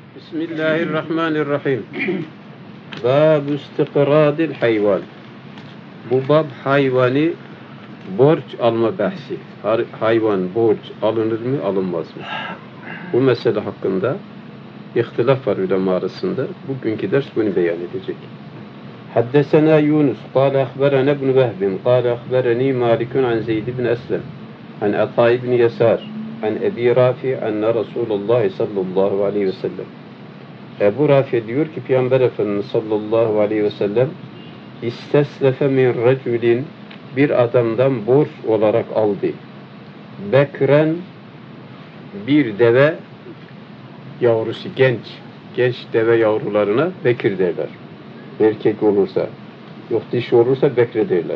Bismillahirrahmanirrahim. Bab-ı istiqradil hayvan. Bu bab hayvani borç alma bahsi. Hayvan borç alınır mı alınmaz mı? Bu mesele hakkında ihtilaf var ulema arasında. Bugünkü ders bunu beyan edecek. Haddesena Yunus, kâle ahberene ibn Vehbin, kâle ahbereni Malikun an Zeyd ibn Eslem, an Ata ibn Yasar, an Ebi Rafi, enne Resulullah sallallahu aleyhi ve sellem. Ebu Rafi diyor ki Peygamber Efendimiz sallallahu aleyhi ve sellem isteslefe min reculin, bir adamdan borç olarak aldı. Bekren, bir deve yavrusu, genç deve yavrularına bekir derler. Erkek olursa, yok dişi olursa bekre derler.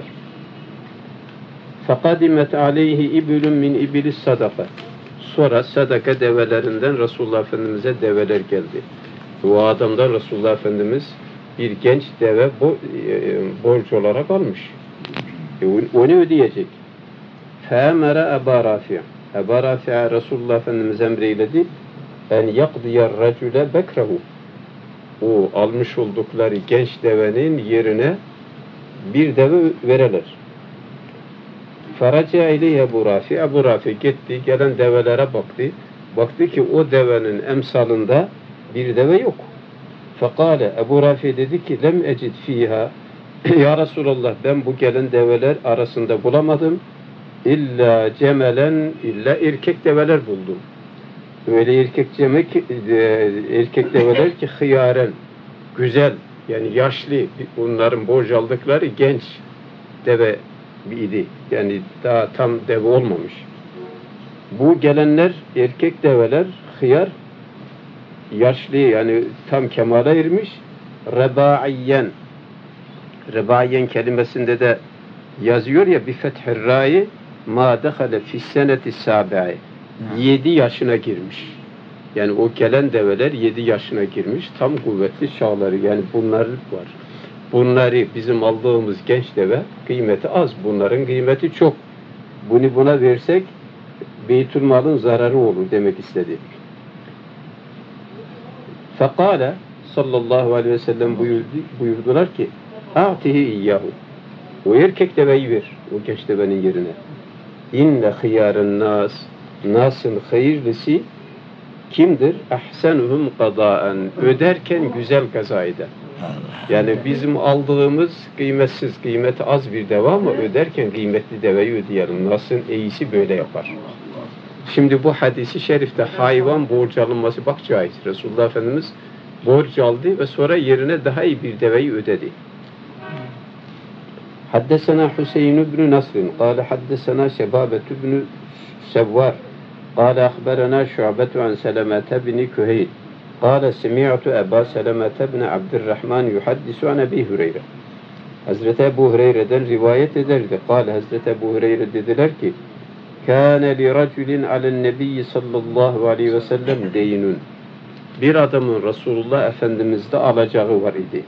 Fakadimet aleyhi ibülün min ibilis sadaka. Sonra sadaka develerinden Resulullah Efendimiz'e develer geldi. O adamdan Resulullah Efendimiz bir genç deve borç olarak almış. Onu ödeyecek. Fâmere Ebu Rafi'. Ebu Rafi'ye Resulullah Efendimiz emreyledi. En yakdiyar recule bekrehu. O almış oldukları genç devenin yerine bir deve vereler. Faraca ile Ebu Rafi. Ebu Rafi gitti, gelen develere baktı. Baktı ki o devenin emsalında bir deve yok. Fekale, Ebu Rafi dedi ki lem ecid fiha. Ya Resulallah, ben bu gelen develer arasında bulamadım. İlla cemelen, illa erkek develer buldum. Öyle erkek develer ki hıyaren, güzel, yani yaşlı, bunların borç aldıkları genç deve idi. Yani daha tam deve olmamış. Bu gelenler erkek develer, hıyar, yaşlı, yani tam kemale ermiş. Rebaiyen. Rebaiyen kelimesinde de yazıyor ya bi fethir ra'i ma dehale fi seneti sabi'i. 7 yaşına girmiş. Yani o gelen develer 7 yaşına girmiş. Tam kuvvetli çağları. Yani bunlar var. Bunları bizim aldığımız genç deve kıymeti az. Bunların kıymeti çok. Bunu buna versek Beytülmal'ın zararı olur demek istedi. Fekale sallallahu aleyhi ve sellem buyurdular ki a'tihi iyyahu. O erkek deveyi ver. O genç devenin yerine. İnne hıyarın nas. Nas'ın hayırlısı kimdir? Ahsenuhum kadaen. Öderken güzel kaza eder. Yani bizim aldığımız kıymetsiz, kıymeti az bir deve ama öderken kıymetli deveyi ödeyelim. Nas'ın iyisi böyle yapar. Şimdi bu hadisi şerifte hayvan borç alınması bak caiz. Resulullah Efendimiz borç aldı ve sonra yerine daha iyi bir deveyi ödedi. Haddesena Hüseyin ibn Nasrin, kâle haddesena Şebâbet ibn Sevvar, kâle ahberena Şu'bet an Selemete bin Küheyl, kâle semi'tu Eba Selemete bin Abdurrahman yuhaddisu an Ebi Hüreyre. Hazreti Ebu Hüreyre'den rivayet ederdi. Kâle Hazreti Ebu Hüreyre dediler ki kâne li raculin alen nebiyyi sallallahu aleyhi ve sellem deynun. Bir adamın Resulullah Efendimiz'de alacağı var idi.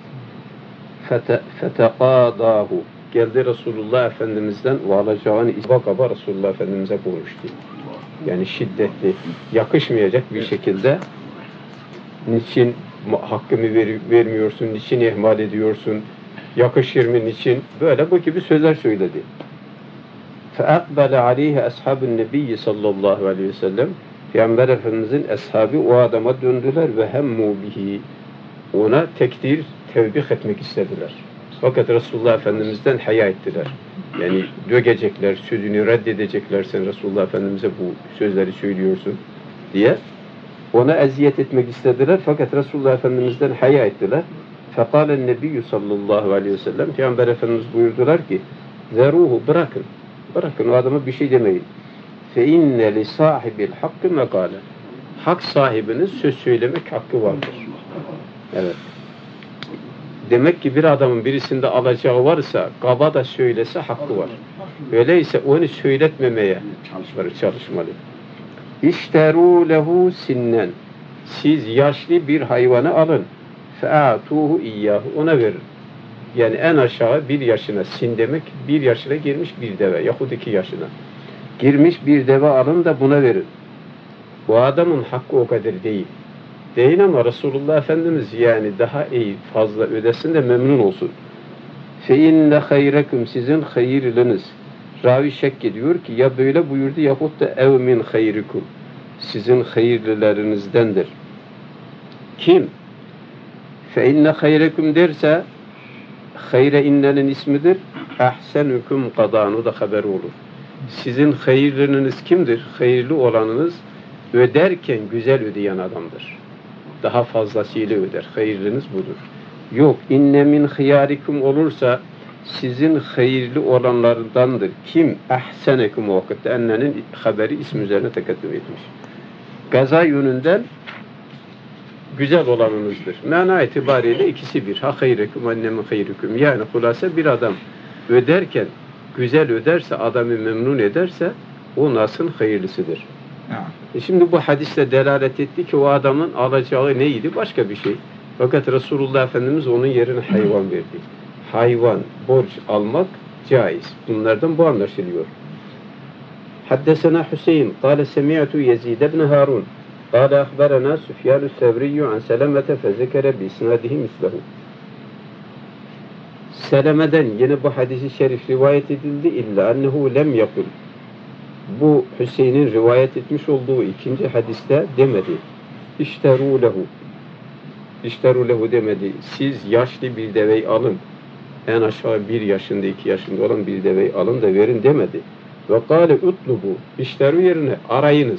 Fetekâdâhu. Geldi Resulullah Efendimiz'den o alacağını kaba Resulullah Efendimiz'e konuştu. Yani şiddetli, yakışmayacak bir şekilde niçin hakkımı vermiyorsun, niçin ihmal ediyorsun, yakışır mı, niçin? Böyle bu gibi sözler söyledi. فَاَقْبَلَ عَلَيْهِ أَصْحَابُ النَّبِيِّ sallallahu aleyhi ve sellem. Peygamber Efendimiz'in eshabı o adama döndüler ve hemmu bihi. Ona tekdir, tevbih etmek istediler. Fakat Resulullah Efendimiz'den haya ettiler. Yani dögecekler, sözünü reddedecekler, sen Resulullah Efendimiz'e bu sözleri söylüyorsun diye. Ona eziyet etmek istediler fakat Resulullah Efendimiz'den haya ettiler. فَقَالَ النَّبِيُّ sallallahu aleyhi ve sellem. Peygamber Efendimiz buyurdular ki zeruhu, bırakın. Bırakın o adama bir şey demeyin. فَاِنَّ لِسَاحِبِ الْحَقِّ مَقَالًا. Hak sahibinin söz söylemek hakkı vardır. Evet. Demek ki bir adamın birisinde alacağı varsa, kaba da söylese hakkı var. Öyleyse onu söyletmemeye çalışmalı. İşterû lehu sinnen. Siz yaşlı bir hayvanı alın. Fe'atuhu iyyahu. Ona verin. Yani en aşağı 1 yaşına, sin demek 1 yaşına girmiş bir deve yahut 2 yaşına girmiş bir deve alın da buna verin. Bu adamın hakkı o kadar değil. Değil ama Resulullah Efendimiz yani daha iyi fazla ödesin de memnun olsun. Fe inne hayrekum sizin hayırlınız. Ravi şek ediyor ki ya böyle buyurdu yahut da ev min hayrikum sizin hayırlılarınızdendir. Kim? Fe inne hayrekum derse hayre innenin ismidir. Ahsenukum kadanu da haber olur. Sizin hayırlınız kimdir? Hayırlı olanınız öderken güzel ödeyen adamdır. Daha fazlasıyla öder. Hayırlınız budur. Yok, inne min hıyarikum olursa sizin hayırlı olanlardandır. Kim? Ahsenekum o vakitte. Ennenin haberi ismi üzerine tekaddüm etmiş. Gaza yönünden güzel olanınızdır. Mana itibariyle ikisi bir. Ha hayrekum, enne min hayrikum. Yani hulasa bir adam öderken güzel öderse, adamı memnun ederse o nasıl hayırlısıdır. Şimdi bu hadiste delalet etti ki o adamın alacağı neydi? Başka bir şey. Fakat Resulullah Efendimiz onun yerine hayvan verdi. Hayvan, borç almak caiz. Bunlardan bu anlaşılıyor. Haddesena Hüseyin, kâle semi'tu Yezid ibn Harun, kâle ahberena Süfyan-ı Sevriyyü an Selamete fezekere bi isnadihi mislehu. Seleme'den yine bu hadisi şerif rivayet edildi. İlla ennehu lem yakul. Bu Hüseyin'in rivayet etmiş olduğu ikinci hadiste demedi. İşteru lehu. İşteru lehu demedi. Siz yaşlı bir deveyi alın. En aşağı 1 yaşında 2 yaşında olan bir deveyi alın da verin demedi. Ve kâle utlubu. İşteru yerine arayınız.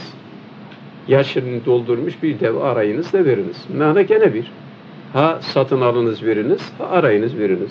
Yaşını doldurmuş bir deve arayınız da veriniz. Mana gene bir. Ha satın alınız veriniz, ha arayınız veriniz.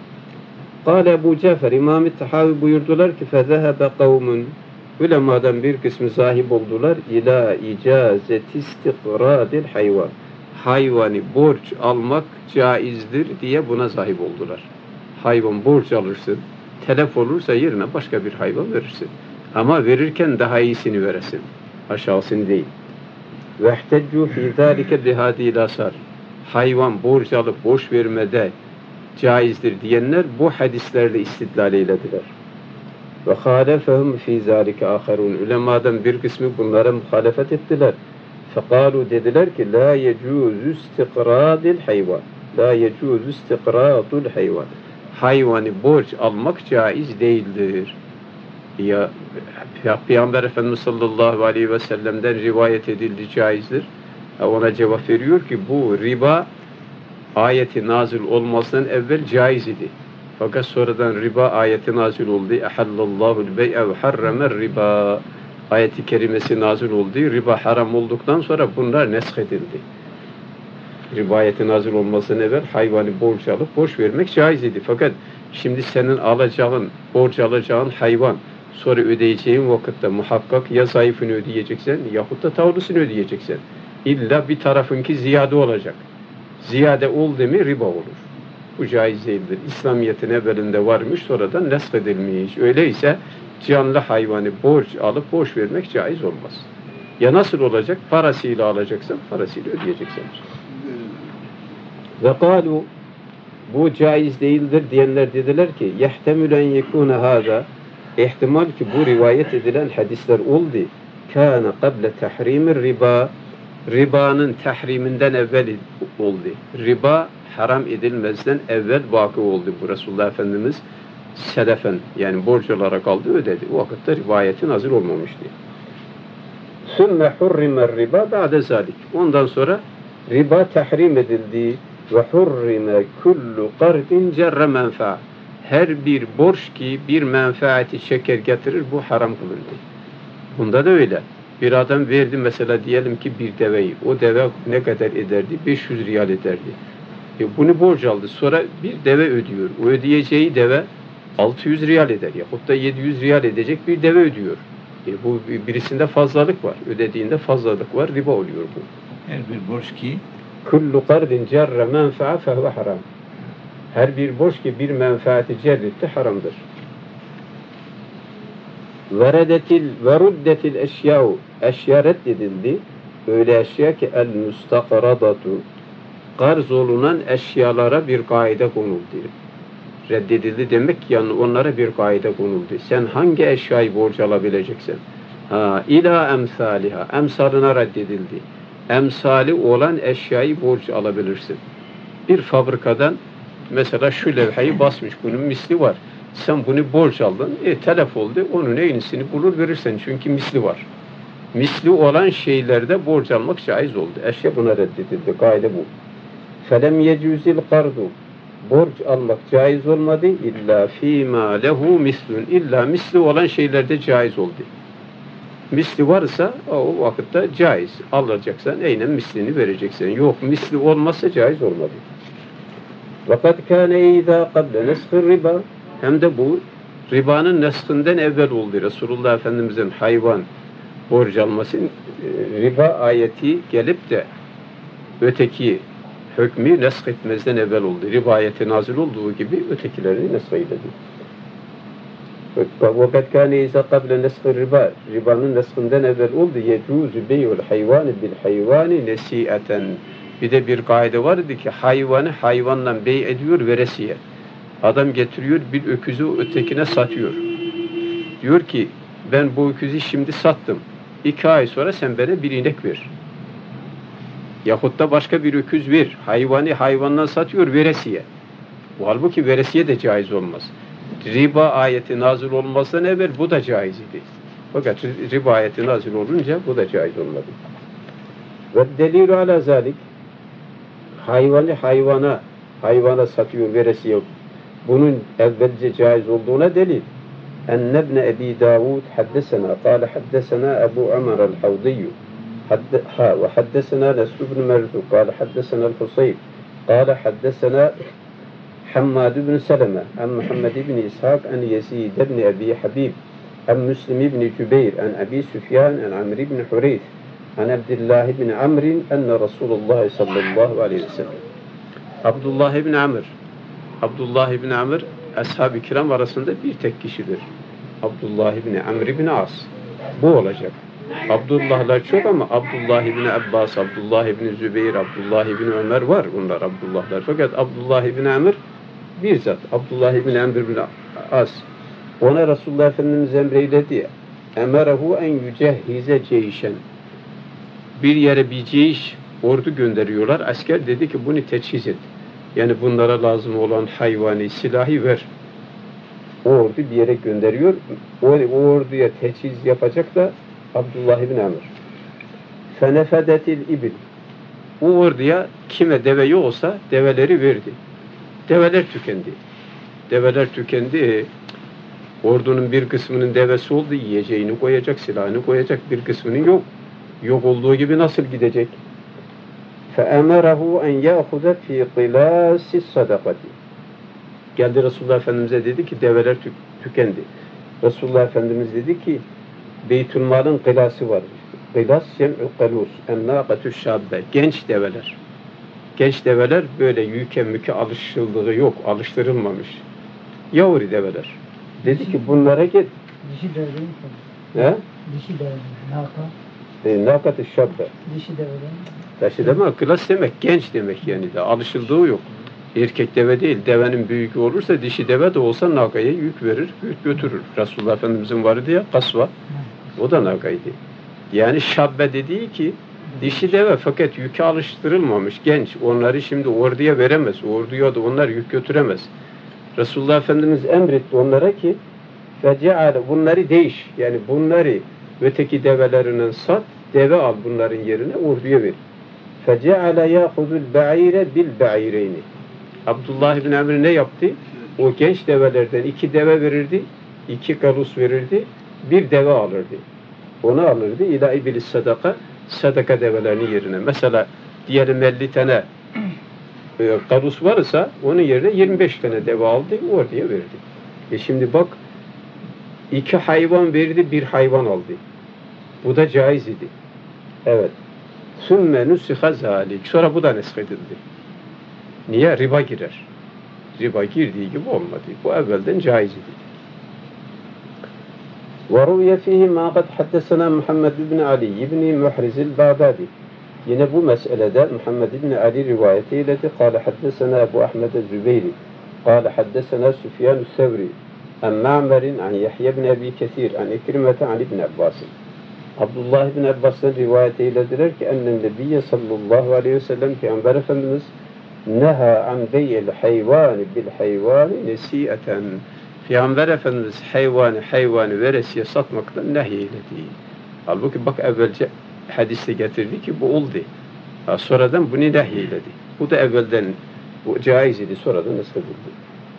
Kâle Ebu Cafer İmam-ı Tahavi buyurdular ki فَذَهَبَ قَوْمٌ Ulemadan bir kısmı sahip oldular ila icazeti istiqradil hayvan. Hayvanı borç almak caizdir diye buna sahip oldular. Hayvan borç alırsın, telef olursa yerine başka bir hayvan verirsin. Ama verirken daha iyisini veresin. Aşağısını değil. Vehteccu fî zâlike bihâdîl asar. Hayvan borç alıp borç vermede caizdir diyenler bu hadislerle istidlal eylediler. Ve halefehum fî zâlike âherûn. Ulemadan bir kısmı bunlara muhalefet ettiler. Fekalu dediler ki la yecûzü istiqrâdil hayvan. La yecûzü istiqrâdul hayvan. Hayvanı borç almak caiz değildir. Ya Peygamber Efendimiz sallallahu aleyhi ve sellem'den rivayet edildi caizdir. Ona cevap veriyor ki bu riba ayeti nazil olmasından evvel caiz idi. Fakat sonradan riba ayeti nazil oldu. Ehallallahu'l bey'e ve harramer riba. Ayeti kerimesi nazil oldu. Riba haram olduktan sonra bunlar nesk edildi. Riba ayeti nazil olmasından evvel hayvanı borç alıp borç vermek caiz idi. Fakat şimdi senin borç alacağın hayvan sonra ödeyeceğin vakitte muhakkak ya zayıfını ödeyeceksen yahut da tavlusunu ödeyeceksen. İlla bir tarafınki ziyade olacak. Ziyade oldu mu riba olur. Bu caiz değildir. İslamiyet'in evvelinde varmış, sonradan nesk edilmiş. Öyleyse canlı hayvanı borç alıp borç vermek caiz olmaz. Ya nasıl olacak? Parasıyla alacaksan, parasıyla ödeyeceksin. Ve kâlu bu caiz değildir diyenler dediler ki yehtemül en yekûne hâzâ ihtimal ki bu rivayet edilen hadisler oldu. Kâne kable tahrimir riba ribanın tahriminden evvel oldu. Riba haram edilmezden evvel vakı oldu. Bu Resulullah Efendimiz selefen yani borç olarak aldı ödedi. O vakitte rivayetin hazır olmamıştı. Sümme hurrimer riba ba'de zalik. Ondan sonra riba tahrim edildi. Ve hurrime kullu qardin cerre menfa. Her bir borç ki bir menfaati çeker getirir bu haram kılındı. Bunda da öyle. Bir adam verdi mesela diyelim ki bir deveyi. O deve ne kadar ederdi? 500 riyal ederdi. Bunu borç aldı. Sonra bir deve ödüyor. O ödeyeceği deve 600 riyal eder. Yahut da 700 riyal edecek bir deve ödüyor. Bu birisinde fazlalık var. Ödediğinde fazlalık var. Riba oluyor bu. Her bir borç ki kullu qardin cerre menfa'a fehuve haram. Her bir borç ki bir menfaati cerretti haramdır. Ve ruddetil eşya'u eşya reddedildi. Öyle eşya ki el mustaqradatu qarz olunan eşyalara bir kaide konuldu. Reddedildi demek ki yani onlara bir kaide konuldu. Sen hangi eşyayı borç alabileceksin? İla emsaliha. Emsalına reddedildi. emsali olan eşyayı borç alabilirsin. Bir fabrikadan mesela şu levhayı basmış, bunun misli var. Sen bunu borç aldın, telef oldu, onun yenisini bulur verirsen çünkü misli var. Misli olan şeylerde borç almak caiz oldu. Eşya buna reddedildi, gaide bu. فَلَمْ يَجُوزِ الْقَرْضُ Borç almak caiz olmadı. İlla fîmâ lehu mislun. İlla misli olan şeylerde caiz oldu. Misli varsa o vakitte caiz. Alacaksan aynen mislini vereceksin. Yok misli olmazsa caiz olmadı. Fakat kâne izâ kable neshir riba. Hem de bu ribanın neshinden evvel oldu. Resulullah Efendimiz'in hayvan borç alması riba ayeti gelip de öteki hükmü nesk etmezden evvel oldu. Riba ayeti nazil olduğu gibi ötekileri nesk eyledi. وَقَدْ كَانَ اِذَا قَبْلَ نَسْخِ الرِّبَا Ribanın neshinden evvel oldu. يَجُوزُ بَيْعُ الْحَيْوَانِ بِالْحَيْوَانِ نَسِيئَةً Bir de bir kaide vardı ki hayvanı hayvanla bey ediyor veresiye. Adam getiriyor bir öküzü ötekine satıyor. Diyor ki ben bu öküzü şimdi sattım. 2 ay sonra sen bana bir inek ver. Yahut da başka bir öküz ver. Hayvanı hayvandan satıyor veresiye. Bu halbuki veresiye de caiz olmaz. Riba ayeti nazil olmasından evvel bu da caiz idi. Fakat riba ayeti nazil olunca bu da caiz olmadı. Ve delilü ala zalik hayvanı hayvana satıyor veresiye. Bunun evvelce caiz olduğuna delil. Enne ibn Ebi Davud haddesena kâle haddesena Ebu Ömer el-Havdiyyu وحدثنا نصر بن مرزوق قال حدثنا الحصين قال حدثنا حماد بن سلمة عن محمد بن إسحاق عن يزيد بن أبي حبيب عن مسلم بن جبير عن أبي سفيان عن عمرو بن حريث عن عبد الله بن عمرو أن رسول الله صلى الله عليه وسلم Abdullah ibn Amr Abdullah ibn Amr ashab-ı kiram arasında bir tek kişidir. Abdullah ibn Amr ibn As. Bu olacak. Abdullahlar çok ama Abdullah ibn Abbas, Abdullah ibn Zübeyir, Abdullah ibn Ömer var. Onlar Abdullahlar. Fakat Abdullah ibn Amr bir zat. Abdullah ibn Amr ibn As. Ona Resulullah Efendimiz emreyledi. Emerehu en yücehhize ceyşen. Bir yere bir ceyş ordu gönderiyorlar. Asker dedi ki bunu teçhiz et. Yani bunlara lazım olan hayvani silahı ver. O ordu bir yere gönderiyor. O orduya teçhiz yapacak da Abdullah ibn Amr. Fenefedetil ibil. O orduya kime deve yoksa develeri verdi. Develer tükendi. Develer tükendi. Ordunun bir kısmının devesi oldu. Yiyeceğini koyacak, silahını koyacak. Bir kısmının yok. Yok olduğu gibi nasıl gidecek? فَاَمَرَهُ اَنْ يَأْخُذَ ف۪ي قِلَاسِ الصَّدَقَةِ Geldi Resulullah Efendimiz'e dedi ki develer tükendi. Resulullah Efendimiz dedi ki Beytülmal'ın kılası var. Kılas sem'ü kalus. Ennâqetü şabbe. Genç develer. Genç develer böyle yüke müke alışıldığı yok. Alıştırılmamış. Yavru develer. Dedi ki bunlara git. Dişi deve değil mi? He? Dişi deve. Nâka. Nâqetü şabbe. Dişi deve değil mi? Dişi deve kılas demek genç demek yani de. Alışıldığı yok. Erkek deve değil. Devenin büyüğü olursa dişi deve de olsa nakaya yük verir, yük götürür. Resulullah Efendimizin vardı ya kasva. O da nakaydı. Yani şabbe dediği ki dişi deve fakat yüke alıştırılmamış genç. Onları şimdi orduya veremez. Orduya da onlar yük götüremez. Resulullah Efendimiz emretti onlara ki feceale bunları değiş. Yani bunları öteki develerinden sat, deve al bunların yerine orduya ver. Feceale yâhudul ba'ire bil ba'ireyni. Abdullah ibn Amr ne yaptı? O genç develerden 2 deve verirdi, 2 kalus verirdi, bir deve alırdı. Onu alırdı. İlâ ibilis sadaka develerinin yerine. Mesela diyelim 50 tane kalus varsa onun yerine 25 tane deve aldı, orduya verdi. Şimdi bak 2 hayvan verdi, 1 hayvan aldı. Bu da caiz idi. Evet. Sümme nusiha zâlik. Sonra bu da nesk edildi. Niye? Riba girer. Riba girdiği gibi olmadı. Bu evvelden caiz idi. وَرُوْيَ فِيهِ مَا قَدْ حَدَّسَنَا Muhammed ibn Ali ibn Muhriz el-Bağdadi. Yine bu meselede Muhammed ibn Ali rivayet eyledi. قال حدثنا أبو أحمد الزبيري قال حدثنا سفيان الثوري عن معمر عن يحيى بن أبي كثير عن إكرمة عن ابن عباس Abdullah bin Abbas'ın rivayet eylediler ki ennen nebiyye sallallahu aleyhi ve sellem Peygamber Efendimiz neha an bey'il hayvani bil hayvani nesi'eten. Peygamber Efendimiz hayvanı veresiye satmaktan nehyeledi. Halbuki bak evvelce hadiste getirdi ki bu oldu. Sonradan bunu nehyeledi. Bu da evvelden bu caiz idi, sonradan eskidildi.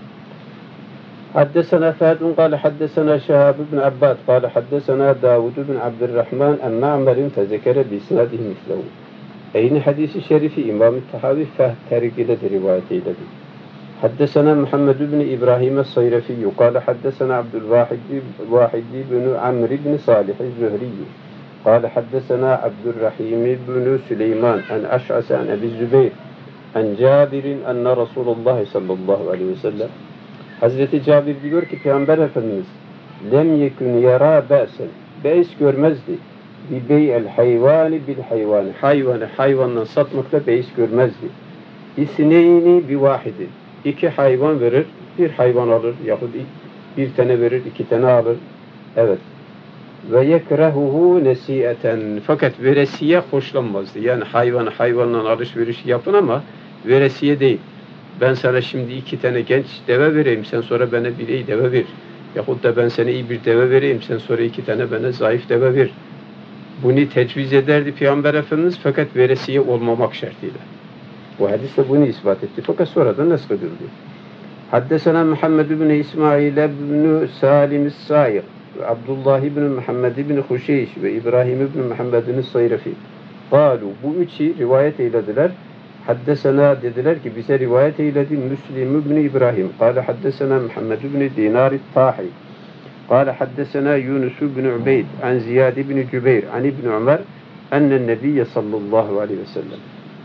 حدثنا فهد قال حدثنا شهاب بن عباد قال حدثنا داود بن عبد الرحمن عن معمر فذكر بإسناده مثله. Aynı hadisi şerifi İmam-ı Tahavi Fehd terik ile de rivayet eyledi. حدثنا محمد بن إبراهيم الصيرفي قال حدثنا عبد الواحد بن عمرو بن صالح الزهري قال حدثنا عبد الرحيم بن سليمان عن أشعث عن أبي الزبير عن جابر أن رسول الله صلى الله عليه وسلم Hazreti Cabir diyor ki Peygamber Efendimiz lem yekun yara ba'sen beis görmezdi bi bey'el hayvani bil hayvani hayvanla satmakta beis görmezdi. İsneyni bi vahidi 2 hayvan verir, bir hayvan alır yahut bir tane verir, 2 tane alır. Evet. Ve yekrehuhu nesi'eten fakat veresiye hoşlanmazdı. Yani hayvanla alışveriş yapın ama veresiye değil. Ben sana şimdi 2 tane genç deve vereyim, sen sonra bana bir iyi deve ver. Yahut da ben sana iyi bir deve vereyim, sen sonra 2 tane bana zayıf deve ver. Bunu tecviz ederdi Peygamber Efendimiz fakat veresiye olmamak şartıyla. Bu hadis de bunu ispat etti fakat sonradan neskedildi. Haddesena Muhammed ibn İsmail ibn Salim es-Sâiq ve Abdullah ibn Muhammed ibn Huşeyş ve İbrahim ibn Muhammed ibn Sayrafi. Kalu bu üçü rivayet eylediler. Haddesena dediler ki bize rivayet eyledi Müslim ibn İbrahim. Kale haddesena Muhammed ibn Dinar et-Tahi. Kale haddesena Yunus ibn Ubeyd an Ziyad ibn Cübeyr an ibn Ömer ennen nebiyye sallallahu aleyhi ve sellem.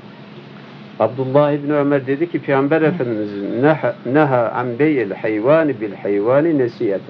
Abdullah ibn Ömer dedi ki Peygamber Efendimiz neha an bey'il hayvani bil hayvani nesiyeten.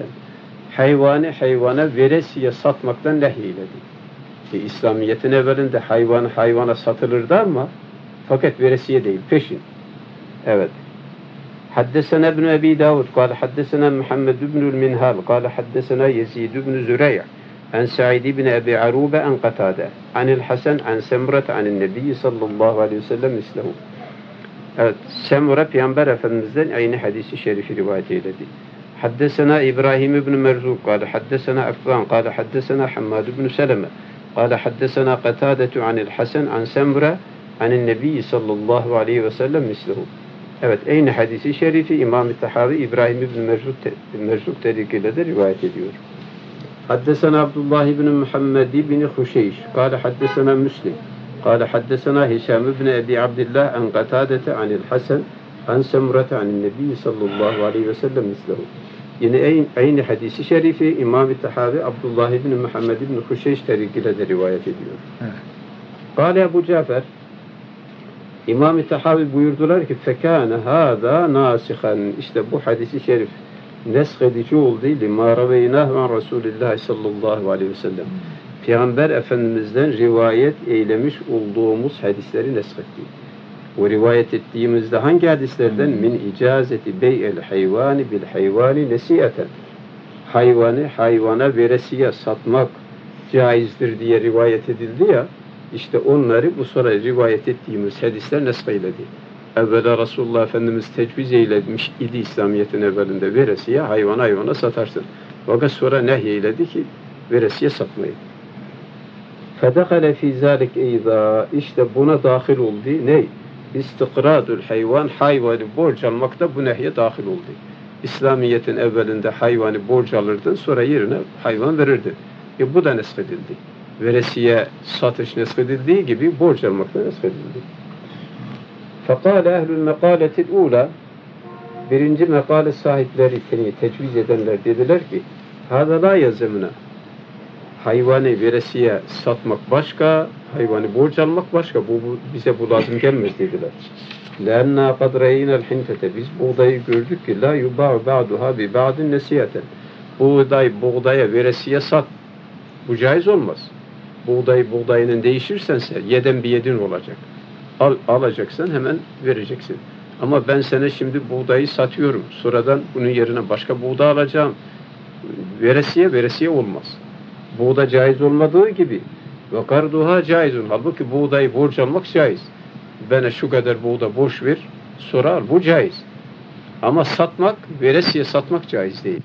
Hayvana veresiye satmaktan nehyiledi. İslamiyet'in evvelinde hayvana satılırdı ama fakat veresiye değil, peşin. Evet. Haddesena ibn Ebi Davud, kâle haddesena Muhammed ibnül Minhal, kâle haddesena Yezid ibn Züreyh, an Sa'id ibn Ebi Arube, an Katade, anil Hasan, an Semret, anil Nebi sallallahu aleyhi ve sellem mislehu. Evet, Semre Peygamber Efendimiz'den aynı hadisi şerifi rivayet eyledi. Haddesena İbrahim ibn Merzuk, kâle haddesena Affan, kâle haddesena Hammad ibn Seleme, kâle haddesena Katadetu anil Hasan, an Semre, anin Nebi sallallahu aleyhi ve sellem mislehu. Evet, aynı hadisi şerifi İmam-ı Tahavi İbrahim ibn Merzuk tarikiyle de rivayet ediyor. Haddesena Abdullah ibn Muhammed ibn Huşeyş, kâle haddesena Müslim, kâle haddesena Hişam ibn Ebi Abdillah an Katadete anil Hasan, an Semrete anin Nebi sallallahu aleyhi ve sellem mislehu. Yine aynı hadisi şerifi İmam-ı Tahavi Abdullah ibn Muhammed ibn Huşeyş tarikiyle de rivayet ediyor. Kâle Ebu Cafer İmam-ı Tahavi buyurdular ki fekâne hâzâ nâsihan. İşte bu hadisi şerif neshedici oldu. Lima raveynâhu an Resulillah sallallahu aleyhi ve sellem. Peygamber Efendimiz'den rivayet eylemiş olduğumuz hadisleri neshetti. O rivayet ettiğimizde hangi hadislerden? Min icazeti bey'el hayvani bil hayvani nesiyeten. Hayvana veresiye satmak caizdir diye rivayet edildi ya. İşte onları bu sonra rivayet ettiğimiz hadisler nesheyledi. Evvela Resulullah Efendimiz tecviz eylemiş idi İslamiyet'in evvelinde veresiye hayvana satarsın. Fakat sonra nehyeyledi ki veresiye satmayı. Fedekale fî zâlik eyzâ. İşte buna dahil oldu. Ne? İstiqrâdul hayvanı borç almakta bu nehye dahil oldu. İslamiyet'in evvelinde hayvanı borç alırdın, sonra yerine hayvan verirdin. Bu da neshedildi. Veresiye satış neshedildiği gibi borç almakta neshedildi. Fekâle ehlül mekâletil ûlâ. Birinci mekale sahipleri, tecviz edenler dediler ki hâzâ lâ yazemuna. Hayvanı veresiye satmak başka, hayvanı borç almak başka. Bize bu lazım gelmez dediler. لَاَنَّا قَدْ رَيْنَا الْحِنْتَةَ. Biz buğdayı gördük ki لَا يُبَعُ بَعْدُهَا بِبَعْدٍ نَسِيَةً. Buğdaya veresiye sat. Bu caiz olmaz. Buğdayının değişirsense yeden bir yedin olacak. Alacaksan hemen vereceksin. Ama ben sana şimdi buğdayı satıyorum. Sonradan bunun yerine başka buğday alacağım. Veresiye olmaz. Buğda caiz olmadığı gibi ve karduha caizun. Halbuki buğdayı borç almak caiz. Bana şu kadar buğda borç ver, sonra al. Bu caiz. Ama satmak, veresiye satmak caiz değil.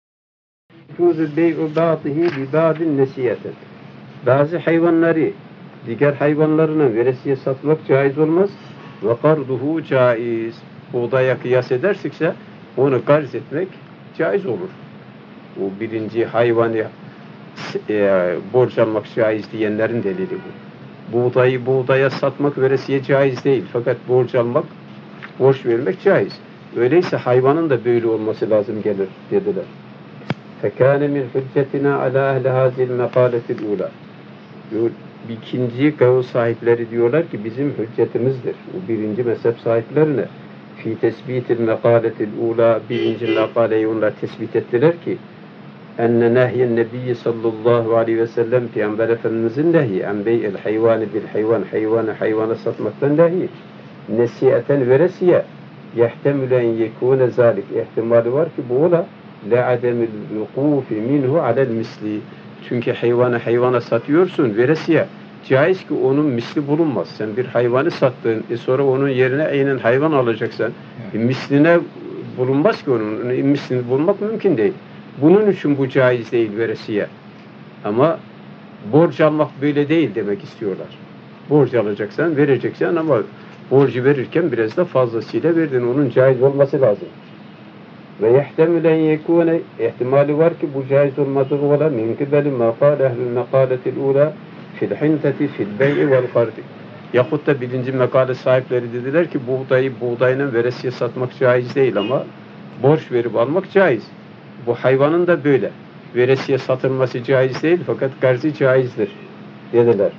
Bazı hayvanları diğer hayvanlarına veresiye satmak caiz olmaz. Ve karduhu caiz. Buğdaya kıyas edersikse onu karz etmek caiz olur. Bu birinci hayvanı borç almak caiz diyenlerin delili bu. Buğdayı buğdaya satmak veresiye caiz değil. Fakat borç almak, borç vermek caiz. Öyleyse hayvanın da böyle olması lazım gelir dediler. فَكَانَ مِنْ حُجَّتِنَا عَلَى اَهْلِ هَذِي الْمَقَالَةِ الْعُولَى. İkinci kavul sahipleri diyorlar ki bizim hüccetimizdir. Bu birinci mezhep sahiplerine fi tesbitil mekaletil ula, birinci mekaleyi onlar tespit ettiler ki enne nehyen nebiyyi sallallahu aleyhi ve sellem Peygamber Efendimizin nehi en bey'il hayvani bil hayvan, hayvanı hayvana satmaktan nehi nesiyeten veresiye yehtemülen yekûne zalik, ihtimali var ki bu ola la ademil vukufi minhu alel misli. Çünkü hayvanı hayvana satıyorsun veresiye. Caiz ki onun misli bulunmaz. Sen bir hayvanı sattın, sonra onun yerine aynen hayvan alacaksan, misline bulunmaz ki onun. Mislini bulmak mümkün değil. Bunun için bu caiz değil veresiye. Ama borç almak böyle değil demek istiyorlar. Borç alacaksan, vereceksen ama borcu verirken biraz da fazlasıyla verdin. Onun caiz olması lazım. Ve yehtemülen yekûne, ihtimali var ki bu caiz olmadığı ola min kibeli ma kâle ehlül mekâletil ula fil hinteti fil bey'i vel kardi. Yahut da birinci mekale sahipleri dediler ki buğdayı buğdayla veresiye satmak caiz değil ama borç verip almak caiz. Bu hayvanın da böyle. Veresiye satılması caiz değil fakat garzı caizdir dediler.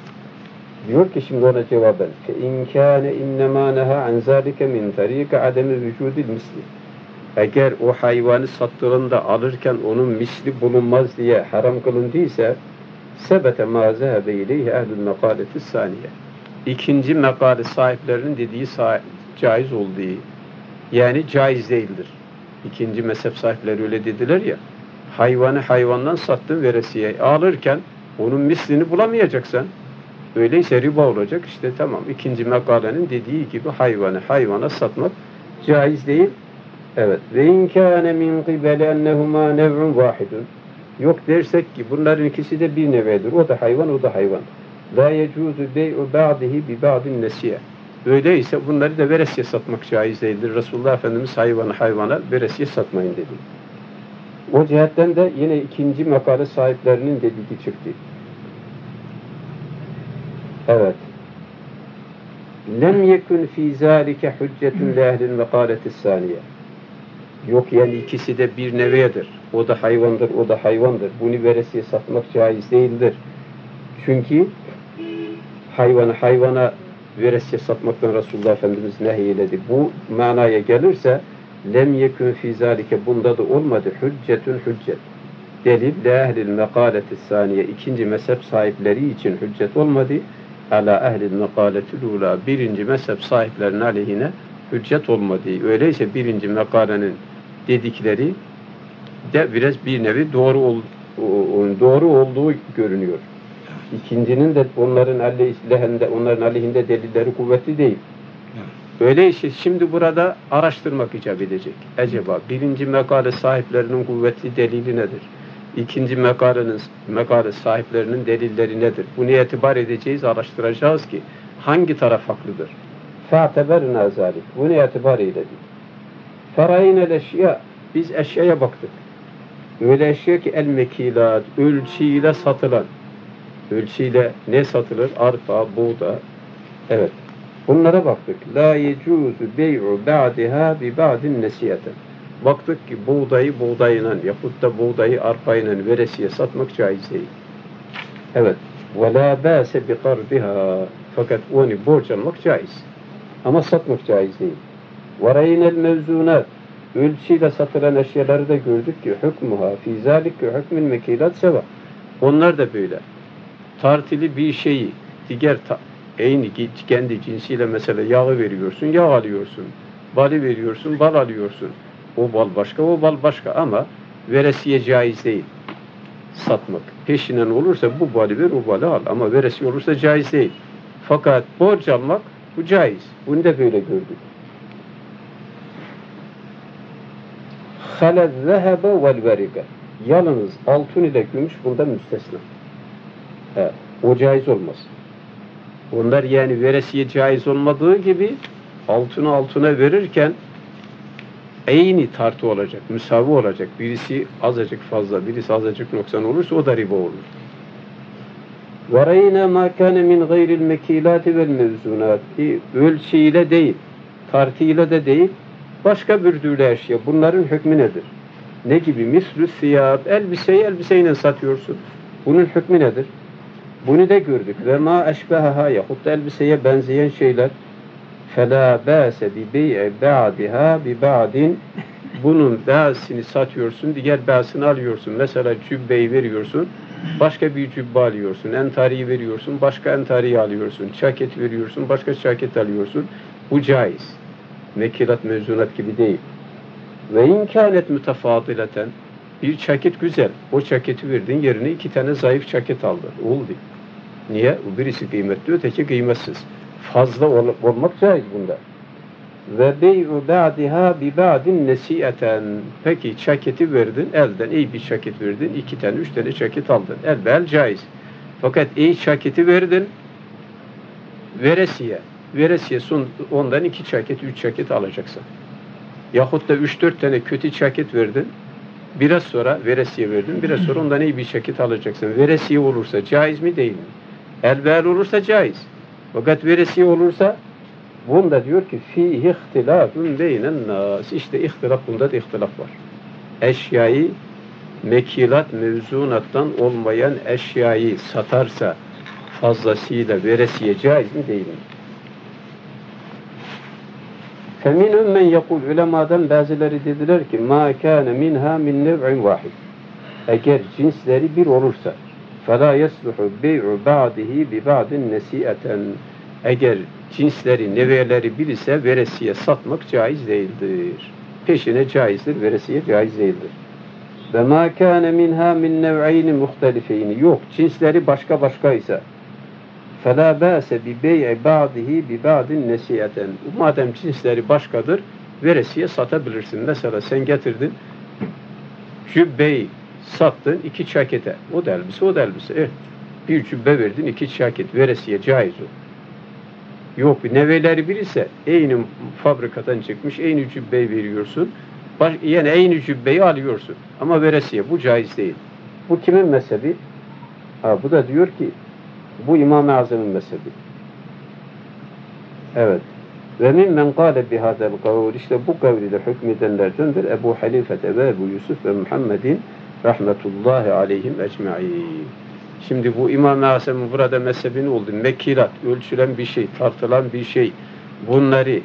Diyor ki şimdi ona cevaben فَاِنْ كَانَ اِنَّمَا نَهَا عَنْ ذَٰلِكَ مِنْ طَر۪يكَ عَدَمِ وُجُودِ الْمِسْلِ. Eğer o hayvanı sattığında alırken onun misli bulunmaz diye haram kılındıysa sebete ma zehebe ileyhi ehlül mekaleti saniye. İkinci mekale sahiplerinin dediği caiz olduğu, yani caiz değildir. İkinci mezhep sahipleri öyle dediler ya, hayvanı hayvandan sattın veresiye alırken onun mislini bulamayacaksan öyleyse riba olacak. İşte tamam, ikinci mekalenin dediği gibi hayvanı hayvana satmak caiz değil. Evet. Ve in kâne min qibeli ennehuma nev'un vahidun. Yok dersek ki bunların ikisi de bir nevedir. O da hayvan, o da hayvan. La yecuzu bey'u ba'dihi bi ba'din nesiye. Öyleyse bunları da veresiye satmak caiz değildir. Resulullah Efendimiz hayvanı hayvana veresiye satmayın dedi. O cihetten de yine ikinci makale sahiplerinin dediği çıktı. Evet. Lem yekun fi zâlike hüccetun li ehlil mekaleti saniye. Yok yani ikisi de bir nevedir. O da hayvandır, o da hayvandır. Bunu veresiye satmak caiz değildir. Çünkü hayvanı hayvana veresiye satmaktan Resulullah Efendimiz nehyeledi. Bu manaya gelirse lem yekun fi zalike, bunda da olmadı. Hüccetün hüccet. Delil la ehlil mekaleti saniye. İkinci mezhep sahipleri için hüccet olmadı. Ala ehlil mekaletil ula. Birinci mezhep sahiplerinin aleyhine hüccet olmadı. Öyleyse birinci mekalenin dedikleri de biraz bir nevi doğru olduğu görünüyor. İkincinin de onların aleyhinde delilleri kuvvetli değil. Öyleyse şimdi burada araştırmak icap edecek. Acaba birinci mekale sahiplerinin kuvvetli delili nedir? İkinci mekale sahiplerinin delilleri nedir? Bunu itibar edeceğiz, araştıracağız ki hangi taraf haklıdır? فَاَعْتَبَرْنَا ذَٰلِكَ. Bunu itibar eyledik. فَرَيْنَ الْاَشْيَا. Biz eşyaya baktık. Öyle eşya ki el-mekilat, ölçüyle satılan. Ölçüyle ne satılır? Arpa, buğda. Evet. Bunlara baktık. La yecuzu bey'u ba'diha bi ba'din nesiyeten. Baktık ki buğdayı buğdayla yahut da buğdayı arpayla veresiye satmak caiz değil. Evet. Ve la ba'se bi qardiha. Fakat onu borç almak caiz. Ama satmak caiz değil. Ve reynel mevzunat. Ölçüyle satılan eşyaları da gördük ki hükmuha fi zâlik hükmül mekilat seva. Onlar da böyle. Tartılı bir şeyi diğer aynı kendi cinsiyle mesela yağı veriyorsun, yağ alıyorsun. Balı veriyorsun, bal alıyorsun. O bal başka, o bal başka ama veresiye caiz değil. satmak. Peşinen olursa bu balı ver, o balı al. Ama veresiye olursa caiz değil. Fakat borç almak bu caiz. Bunu da böyle gördük. Halez zehebe vel verike. Yalnız altın ile gümüş bundan müstesna. Evet, o caiz olmaz. Onlar yani veresiye caiz olmadığı gibi altını altına verirken eyni tartı olacak, müsavi olacak. Birisi azıcık fazla, birisi azıcık noksan olursa o da riba olur. وَرَيْنَا مَا كَانَ مِنْ غَيْرِ الْمَكِيلَاتِ وَالْمَوْزُونَاتِ Ölçüyle değil, tartıyla da değil, başka bir türlü eşya. Bunların hükmü nedir? Ne gibi? Mislü siyab, elbiseyi elbiseyle satıyorsun. Bunun hükmü nedir? Bunu da gördük. Ve ma eşbehaha yahut da elbiseye benzeyen şeyler فَلَا بَاسَ بِبَيْعِ بَعْدِهَا بِبَعْدٍ Bunun beyazını satıyorsun, diğer beyazını alıyorsun. Mesela cübbeyi veriyorsun, başka bir cübbe alıyorsun. Entariyi veriyorsun, başka entariyi alıyorsun. Çaket veriyorsun, başka çaket alıyorsun. Bu caiz. Mekilat, mevzunat gibi değil. Ve imkanet mütefadileten bir çaket güzel. O çaketi verdin, yerine 2 tane zayıf çaket aldın. Oldu. Niye? Birisi kıymetli, öteki kıymetsiz. Fazla olmak caiz bunda. Ve bey'u ba'diha bi ba'din nesiyeten. Peki çaketi verdin, elden iyi bir çaket verdin, 2 tane, 3 tane çaket aldın. El caiz. Fakat iyi çaketi verdin, veresiye. Veresiye ondan 2 çaket, 3 çaket alacaksın. Yahut da 3-4 tane kötü çaket verdin, biraz sonra veresiye verdin, biraz sonra ondan iyi bir çaket alacaksın. Veresiye olursa caiz mi değil mi? El olursa caiz. Fakat veresiye olursa bunda diyor ki fihi ihtilafun beynen nas. İşte ihtilaf, bunda da ihtilaf var. Eşyayı mekilat mevzunattan olmayan eşyayı satarsa fazlasıyla veresiye caiz mi değil mi? Feminun men yekul, ulemadan bazıları dediler ki ma kana minha min nev'in vahid. Eğer cinsleri bir olursa فَلَا يَسْلُحُ بَيْعُ بَعْدِهِ بِبَعْدٍ نَسِيئَةً Eğer cinsleri, neveleri bir ise veresiye satmak caiz değildir. Peşine caizdir, veresiye caiz değildir. وَمَا كَانَ مِنْهَا مِنْ نَوْعَيْنِ مُخْتَلِفَيْنِ Yok, cinsleri başka ise فَلَا بَاسَ بِبَيْعِ بَعْدِهِ بِبَعْدٍ نَسِيئَةً Madem cinsleri başkadır, veresiye satabilirsin. Mesela sen getirdin, cübbeyi sattın 2 çakete. O da elbise. Bir cübbe verdin, 2 çaket. Veresiye caiz o. Yok, neveleri bir ise aynı fabrikadan çıkmış, aynı cübbeyi veriyorsun. Yani aynı cübbeyi alıyorsun. Ama veresiye bu caiz değil. Bu kimin mezhebi? Bu da diyor ki bu İmam-ı Azam'ın mezhebi. Evet. Ve mimmen kâle bihâzel kavl. İşte bu kavliyle hükmedenlerdendir Ebu Hanife ve Ebu Yusuf ve Muhammed'in rahmetullahi aleyhim ecma'in. Şimdi bu İmam-ı Azam'ın burada mezhebi ne oldu? Mekilat, ölçülen bir şey, tartılan bir şey. Bunları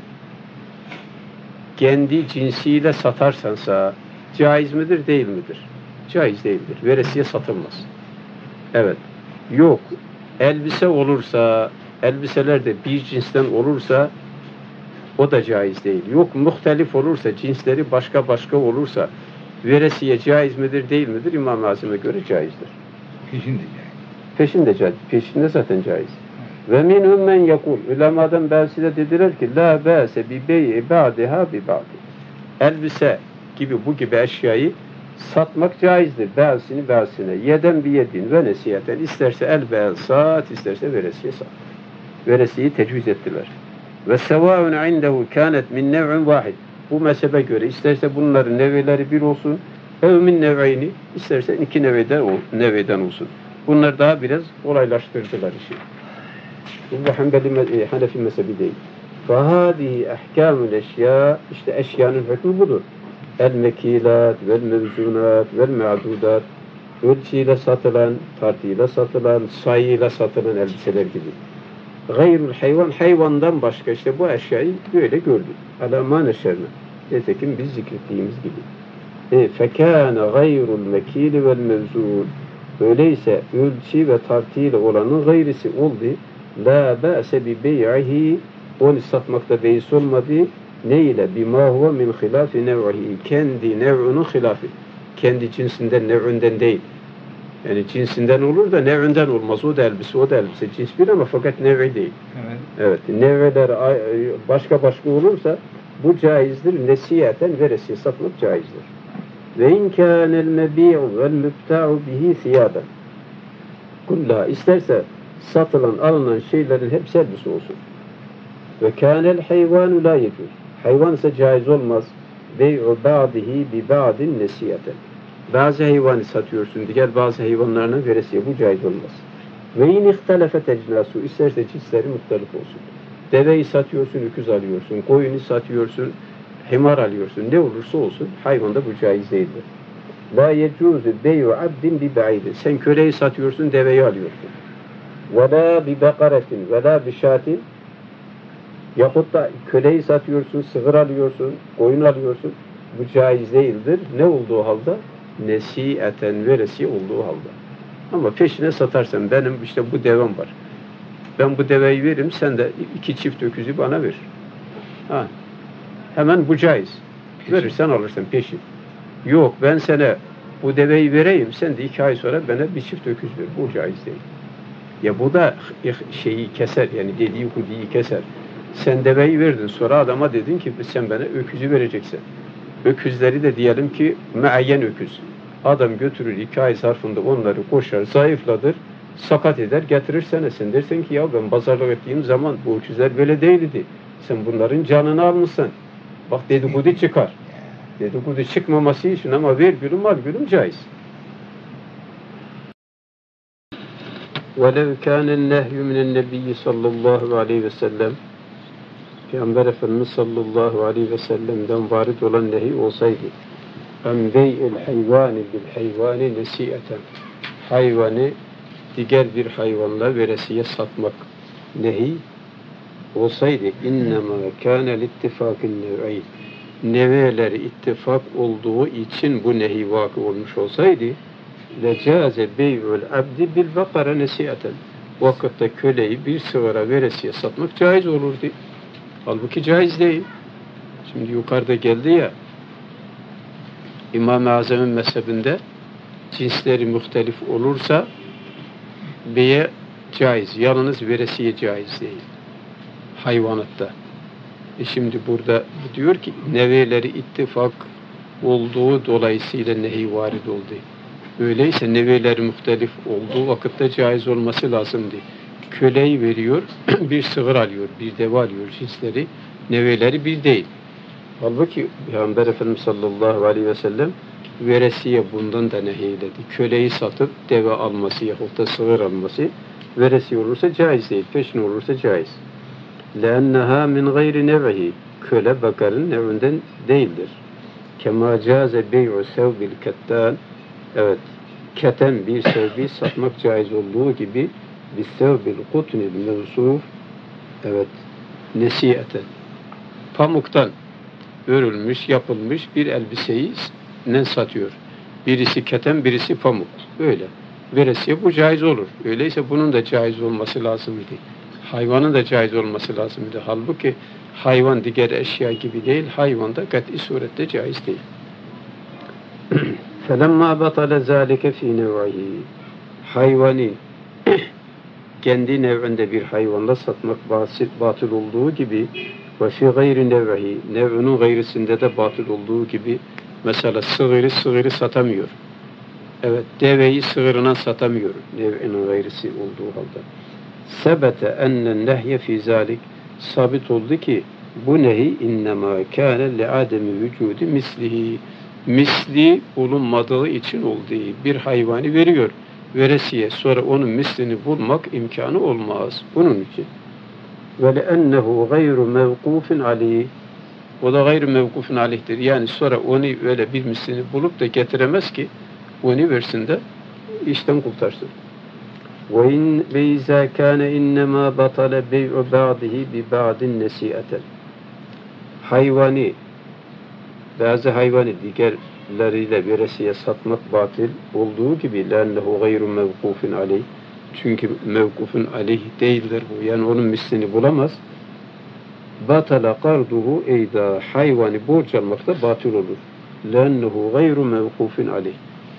kendi cinsiyle satarsansa caiz midir, değil midir? Caiz değildir. Veresiye satılmaz. Evet. Yok. Elbise olursa, elbiseler de bir cinsten olursa o da caiz değil. Yok, muhtelif olursa, cinsleri başka olursa veresiye caiz midir, değil midir? İmam-ı Azam'a göre caizdir. Peşinde caiz. Peşinde zaten caiz. Ve minhum men yekul. Ulemadan bazısı da dediler ki la ba'se bi bey'i ba'diha bi ba'di. Elbise gibi bu gibi eşyayı satmak caizdir. Bazısını. Yeden bi yedin ve nesiyeten. İsterse el sat, isterse veresiye sat. Veresiyi tecviz ettiler. Ve sevâun indehu kânet min nev'in vahid. Bu mezhebe göre isterse bunların neveleri bir olsun, ev min nev'eyni, isterse 2 neveden olsun. Bunlar daha biraz kolaylaştırdılar işi. Bu Hanefi mezhebi değil. فَهَذِهِ اَحْكَامُ الْاَشْيَاءِ İşte eşyanın hükmü budur. El-mekilat, vel-mevzunat, vel-me'dudat. Ölçüyle satılan, tartıyla satılan, sayıyla satılan elbiseler gibi. Gayrul hayvandan başka işte bu eşyayı böyle gördük. Alâmâ neşerna. Nitekim biz zikrettiğimiz gibi. Fekâne gayrul mekîli vel mevzûn. Öyleyse ölçü ve tartıyla olanın gayrisi oldu. La ba'se bi bey'ihi. Onu satmakta beis olmadı. Ne ile? Bimâ huve min hilâfi nev'ihi. Kendi nev'unun hilâfi. Kendi cinsinden, nev'inden değil. Yani cinsinden olur da nev'inden olmaz. O da elbise, o da elbise. Cins bir ama fakat nev'i değil. Evet. Evet. Nev'ler başka başka olursa bu caizdir. Nesiyeten veresiye satmak caizdir. Ve in kânel mebi'u vel mübta'u bihi siyaben. Kullaha isterse satılan, alınan şeylerin hepsi elbise olsun. Ve kânel hayvanu la yecuz. Hayvan ise caiz olmaz. Bey'u ba'dihi bi ba'din nesiyeten. Bazı hayvanı satıyorsun, diğer bazı hayvanlarına veresiye. Bu caiz olmaz. Ve in ihtelefet ecnasu. İsterse cinsleri muhtelif olsun. Deveyi satıyorsun, öküz alıyorsun. Koyunu satıyorsun, himar alıyorsun. Ne olursa olsun hayvanda bu caiz değildir. La yecuzu bey'u abdin bi ba'idin. Sen köleyi satıyorsun, deveyi alıyorsun. Ve la bi bekaretin ve la bi şatin. Yahut da köleyi satıyorsun, sığır alıyorsun, koyun alıyorsun. Bu caiz değildir. Ne olduğu halde? Nesiyeten veresi olduğu halde. Ama peşine satarsan, benim işte bu devem var. Ben bu deveyi veririm, sen de 2 çift öküzü bana ver. Ha. Hemen bu caiz. Verirsen alırsın peşin. Yok, ben sana bu deveyi vereyim, sen de 2 ay sonra bana bir çift öküz ver. Bu caiz değil. Ya bu da şeyi keser, yani dediği hudiyi keser. Sen deveyi verdin, sonra adama dedin ki sen bana öküzü vereceksin. Öküzleri de diyelim ki meayyen öküz. Adam götürür 2 ay zarfında onları koşar, zayıfladır, sakat eder, getirir sen dersin ki ya ben pazarlık ettiğim zaman bu öküzler böyle değildi. Sen bunların canını almışsın. Bak dedikodu çıkar. Dedikodu çıkmaması için ama ver gülüm al gülüm caiz. وَلَوْ كَانَ النَّهْيُ مِنَ النَّبِيِّ sallallahu aleyhi ve sellem Peygamber Efendimiz sallallahu aleyhi ve sellem'den varit olan nehi olsaydı en bey'il hayvani bil hayvani nesiyeten, hayvanı diğer bir hayvanla veresiye satmak nehi olsaydı innema kânel ittifâkin nev'ayn, neveleri ittifak olduğu için bu nehi vakı olmuş olsaydı lecâze bey'ül abdi bil bakara nesiyeten, vakitte köleyi bir sığıra veresiye satmak caiz olurdu. Halbuki caiz değil. Şimdi yukarıda geldi ya, İmam-ı Azam'ın mezhebinde cinsleri muhtelif olursa beye caiz, yalnız veresiye caiz değil. Hayvanatta. Şimdi burada diyor ki neveleri ittifak olduğu dolayısıyla nehi varid oldu. Öyleyse neveleri muhtelif olduğu vakitte caiz olması lazımdı. Köleyi veriyor, bir sığır alıyor, bir deve alıyor, cinsleri, neveleri bir değil. Halbuki Peygamber Efendimiz sallallahu aleyhi ve sellem veresiye bundan da nehyiledi. Köleyi satıp deve alması yahut da sığır alması veresiye olursa caiz değil, peşin olursa caiz. لَاَنَّهَا مِنْ غَيْرِ نَوْعِهِ, köle bakarın nev'inden değildir. كَمَا جَازَ بَيْعُ سَوْبِ الْكَتَّانِ, evet, keten bir sevbi satmak caiz olduğu gibi بِسَوْبِ الْقُطْنِ الْمَوْصُوفِ, evet, nesiyeten, pamuktan örülmüş, yapılmış bir elbiseyi ne satıyor? Birisi keten, birisi pamuk. Öyle. Veresiye bu caiz olur. Öyleyse bunun da caiz olması lazımdı. Hayvanın da caiz olması lazımdı. Halbuki hayvan diğer eşya gibi değil, hayvan da kat'i surette caiz değil. فَلَمَّا بَطَلَ ذَٰلِكَ ف۪ي نَوْعِهِ, hayvanı kendi nev'inde bir hayvanla satmak batıl olduğu gibi ve fi gayri nev'ihi, nev'inin gayrisinde de batıl olduğu gibi, mesela sığırı satamıyor. Evet, deveyi sığırına satamıyor, nev'inin gayrisi olduğu halde. Sebete ennen nehye fi zalik, sabit oldu ki bu nehi innema kâne li ademi vücudi mislihi, misli bulunmadığı için olduğu bir hayvanı veriyor veresiye, sonra onun mislini bulmak imkanı olmaz. Bunun için ve le'ennehu gayru mevkufun aleyh, o da gayru mevkufun aleyhtir. Yani sonra onu öyle bir mislini bulup da getiremez ki onu versin de işten kurtarsın. Ve izâ kâne innemâ batale bey'u ba'dihi bi ba'din nesiyeten, hayvanı, bazı hayvanı diğerleriyle veresiye satmak batıl olduğu gibi لَاَنَّهُ غَيْرُ مَوْقُوفٍ عَلَيْهِ, çünkü mevkufun aleyh değildir bu, yani onun mislini bulamaz. بَطَلَ قَرْضُهُ اَيْدَا, hayvanı borç almak da batıl olur. لَاَنَّهُ غَيْرُ مَوْقُوفٍ عَلَيْهِ,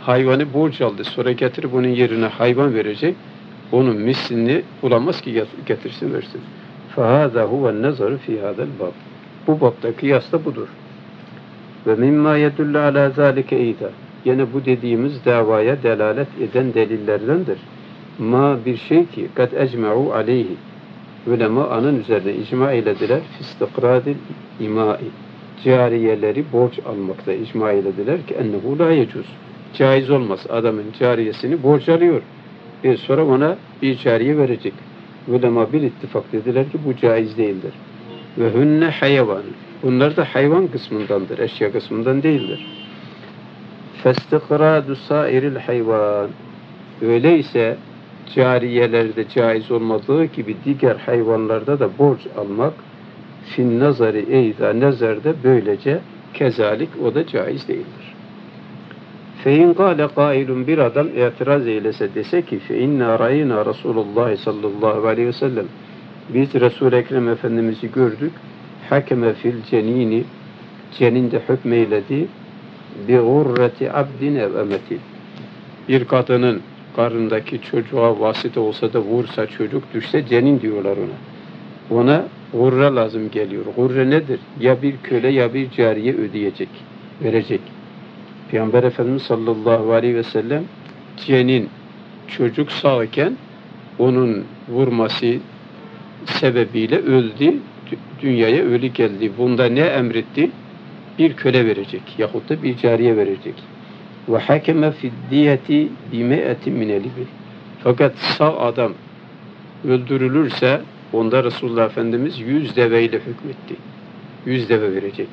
hayvanı borç aldı. Sonra getirip onun yerine hayvan verecek. Onun mislini bulamaz ki getirsin versin. فَهَذَا هُوَ النَّظَرُ فِي هَذَا الْبَابِ Bu babda kıyas da budur. Ve mimma yedullu ala zalike eyda. Yine bu dediğimiz davaya delalet eden delillerdendir. Ma bir şey ki kad ecma'u aleyhi. Ulema anın üzerine icma eylediler. Fistikradil imai. Cariyeleri borç almakta icma eylediler ki ennehu la yecuz. Caiz olmaz. Adamın cariyesini borç alıyor. Sonra ona bir cariye verecek. Ulema bir ittifak dediler ki bu caiz değildir. Ve hünne hayvan. Bunlar da hayvan kısmındandır. Eşya kısmından değildir. Festikradu sairil hayvan. Öyleyse cariyelerde caiz olmadığı gibi diğer hayvanlarda da borç almak fin nazarı eyda nezerde böylece kezalik o da caiz değildir. Fein kâle kailun bir adam itiraz eylese dese ki fe inna rayina Resulullah sallallahu aleyhi ve sellem biz Resul-i Ekrem Efendimiz'i gördük hakeme fil cenini ceninde hükmeyledi bi gurreti abdin ev emeti bir kadının karnındaki çocuğa vasıta olsa da vursa çocuk düşse cenin diyorlar ona. Ona gurre lazım geliyor. Gurre nedir? Ya bir köle ya bir cariye ödeyecek, verecek. Peygamber Efendimiz sallallahu aleyhi ve sellem cenin çocuk sağken onun vurması sebebiyle öldü, dünyaya ölü geldi. Bunda ne emretti? Bir köle verecek yahut da bir cariye verecek. Ve hakeme fiddiyeti bime'eti minel ibil. Fakat sağ adam öldürülürse onda Resulullah Efendimiz 100 deveyle hükmetti. 100 deve verecek.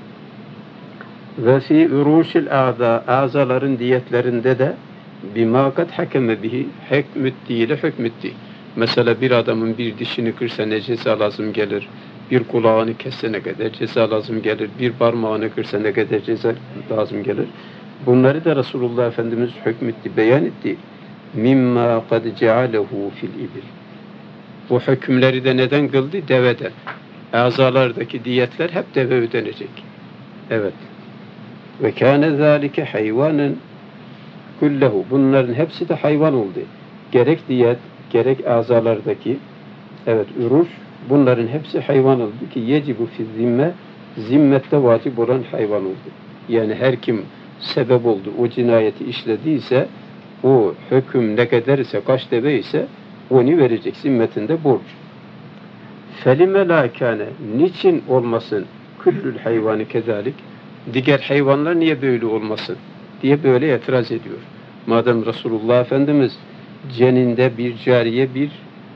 Ve fi uruşil a'da azaların diyetlerinde de bima kad hakeme bihi hükmettiyle hükmetti. Mesela bir adamın bir dişini kırsa ne ceza lazım gelir? Bir kulağını kesse ne kadar ceza lazım gelir? Bir parmağını kırsa ne kadar ceza lazım gelir? Bunları da Resulullah Efendimiz hükmetti, beyan etti. Mimma kad cealehu fil ibil. Bu hükümleri de neden kıldı? Deveden. Azalardaki diyetler hep deve ödenecek. Evet. Ve kâne zâlike hayvanen kullehu. Bunların hepsi de hayvan oldu. Gerek diyet, gerek azalardaki uruş, bunların hepsi hayvan oldu ki yecibu fi zimme, zimmette vacip olan hayvan oldu. Yani her kim sebep oldu, o cinayeti işlediyse, o hüküm ne kadar ise, kaç deve ise onu verecek, zimmetinde borç. Felime la kâne, niçin olmasın küllül hayvanı kezalik, diğer hayvanlar niye böyle olmasın diye böyle itiraz ediyor. Madem Resulullah Efendimiz ceninde bir cariye, bir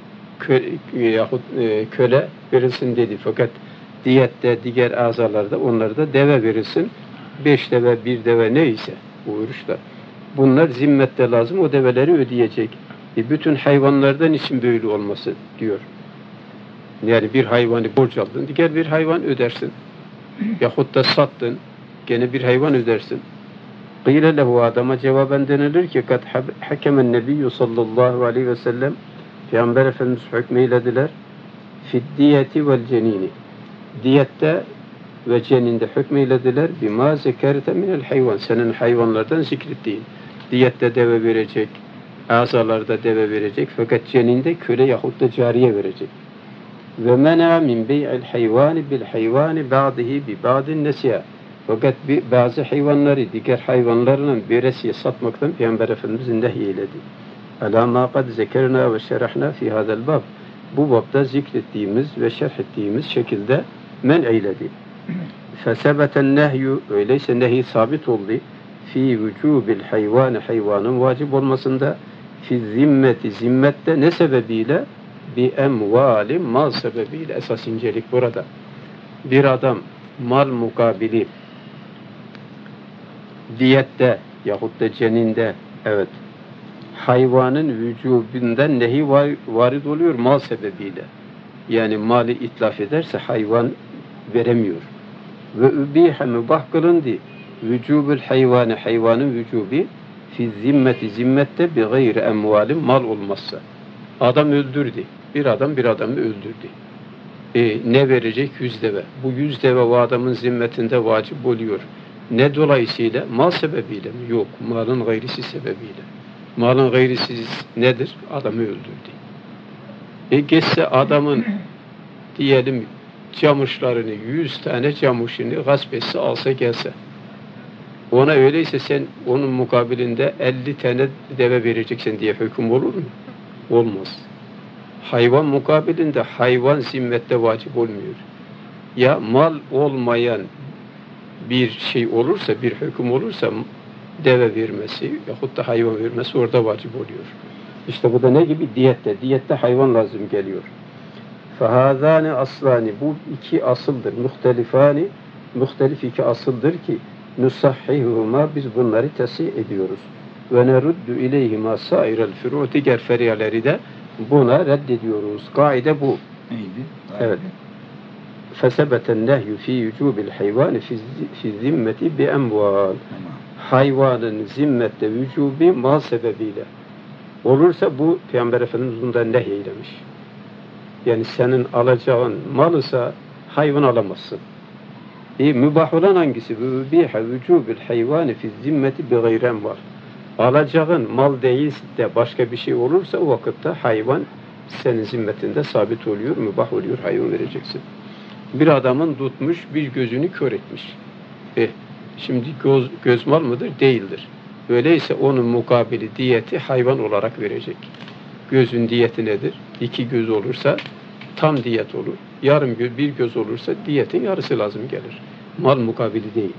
köle verilsin dedi. Fakat diyette, diğer azalarda onlara da deve verilsin. 5 deve, 1 deve neyse bu oruçta. Bunlar zimmette lazım, o develeri ödeyecek. Bütün hayvanlardan için böyle olması diyor. Yani bir hayvanı borç aldın, diğer bir hayvan ödersin. Yahut da sattın, gene bir hayvan ödersin. Kıyle lehu adama cevaben denilir ki kad hakemen nebiyyü sallallahu aleyhi ve sellem Peygamber Efendimiz hükmeylediler fiddiyeti vel cenini diyette ve ceninde hükmeylediler bima zekerte minel hayvan senin hayvanlardan zikrettiğin diyette deve verecek azalarda deve verecek fakat ceninde köle yahut da cariye verecek ve mena min bey'il hayvani bil hayvani ba'dihi bi ba'din nesiya fakat bazı hayvanları diğer hayvanlarla veresiye satmaktan Peygamber Efendimiz nehyeledi. Alâ mâ kad zekerna ve şerahna fi hâzel bab. Bu babda zikrettiğimiz ve şerh ettiğimiz şekilde men eyledi. Fesebeten nehyü öyleyse nehy sabit oldu. Fi vücubil hayvanı hayvanın vacip olmasında fi zimmeti zimmette ne sebebiyle? Bi emvali mal sebebiyle esas incelik burada. Bir adam mal mukabili diyette yahut da ceninde hayvanın vücubundan nehi varid oluyor mal sebebiyle. Yani mali itlaf ederse hayvan veremiyor. Ve übihe mübah kılındı. Vücubul hayvanı hayvanın vücubi fi zimmeti zimmette bi gayri emvalim mal olmazsa. Adam öldürdü. Bir adam bir adamı öldürdü. Ne verecek? 100 deve. Bu 100 deve o adamın zimmetinde vacip oluyor. Ne dolayısıyla? Mal sebebiyle mi? Yok. Malın gayrisi sebebiyle. Malın gayrisi nedir? Adamı öldürdü. Geçse adamın diyelim camışlarını, 100 tane camışını gasp etse, alsa gelse. Ona öyleyse sen onun mukabilinde 50 tane deve vereceksin diye hüküm olur mu? Olmaz. Hayvan mukabilinde hayvan zimmette vacip olmuyor. Ya mal olmayan bir şey olursa, bir hüküm olursa deve vermesi yahut da hayvan vermesi orada vacip oluyor. İşte bu da ne gibi? Diyette. Diyette hayvan lazım geliyor. فَهَذَانِ aslani, bu iki asıldır. Muhtelifani, muhtelif iki asıldır ki nusahhihuhuma, biz bunları tesih ediyoruz. Ve neruddu ileyhima sairel furu', diğer feriyaleri de buna reddediyoruz. Kaide bu. Neydi? Evet. Fesebeten nehyu fi vücubil hayvani fi zimmeti bi emval. Hayvanın zimmette vücubi mal sebebiyle olursa bu Peygamber Efendimiz bundan nehyeylemiş. Yani senin alacağın mal ise hayvan alamazsın. Mübah olan hangisi? Mübihe vücubil hayvani fi zimmeti bi gayren var. Alacağın mal değil de başka bir şey olursa o vakitte hayvan senin zimmetinde sabit oluyor, mübah oluyor, hayvan vereceksin. Bir adamın tutmuş, bir gözünü kör etmiş. Şimdi göz mal mıdır? Değildir. Öyleyse onun mukabili diyeti hayvan olarak verecek. Gözün diyeti nedir? 2 göz olursa tam diyet olur. Yarım göz, bir göz olursa diyetin yarısı lazım gelir. Mal mukabili değil.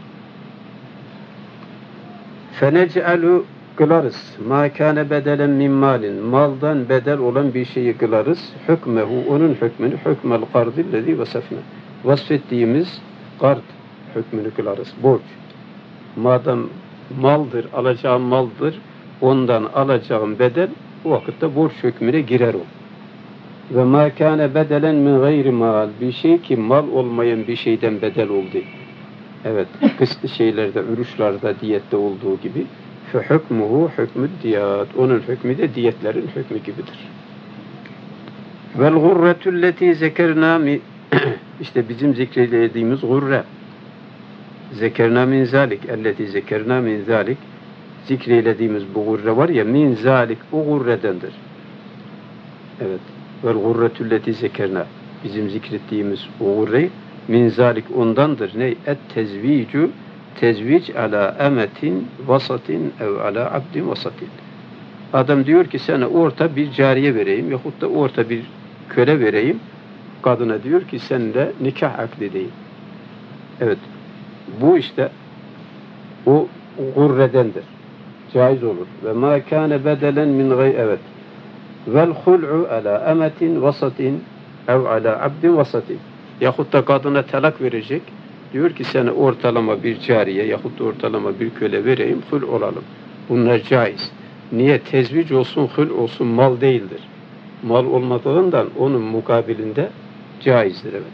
فَنَجْعَلُ kılarız. مَا كَانَ بَدَلًا مِنْ malin, maldan bedel olan bir şeyi kılarız. Hükmehu, onun hükmünü, hükmel kardillezî vasefne, vasfettiğimiz kard hükmünü kılarız. Borç. Madem maldır, alacağım maldır, ondan alacağım bedel, o vakitte borç hükmüne girer o. Ve mâ kâne bedelen min gayri mal, bir şey ki mal olmayan bir şeyden bedel oldu. Evet, kısıtlı şeylerde, ürüşlerde, diyette olduğu gibi فَحُكْمُهُ حُكْمُ الدِّيَاتِ, onun hükmü de diyetlerin hükmü gibidir. وَالْغُرَّةُ الَّتِي zekerna, işte bizim zikrediğimiz gurre. Zekerna min zalik, elleti zekerna min zalik, zikreylediğimiz bu gurre var ya, min zalik, o gurredendir. Evet. وَالْغُرَّةُ الَّتِي zekerna, bizim zikrettiğimiz o gurre, min zalik ondandır. Ne? Et-tezvicu, tezvic ala emetin vasatin ev ala abdin vasatin. Adam diyor ki sana orta bir cariye vereyim yahut da orta bir köle vereyim. Kadına diyor ki seninle nikah akdedeyim. Evet. Bu işte o gurredendir. Caiz olur. Ve ma kana bedelen min gayr, evet. Vel hul'u ala emetin vasatin ev ala abdin vasatin. Yahut da kadına talak verecek. Diyor ki sana ortalama bir cariye yahut da ortalama bir köle vereyim, hul olalım. Bunlar caiz. Niye? Tezvic olsun, hul olsun, mal değildir. Mal olmadığından onun mukabilinde caizdir, evet.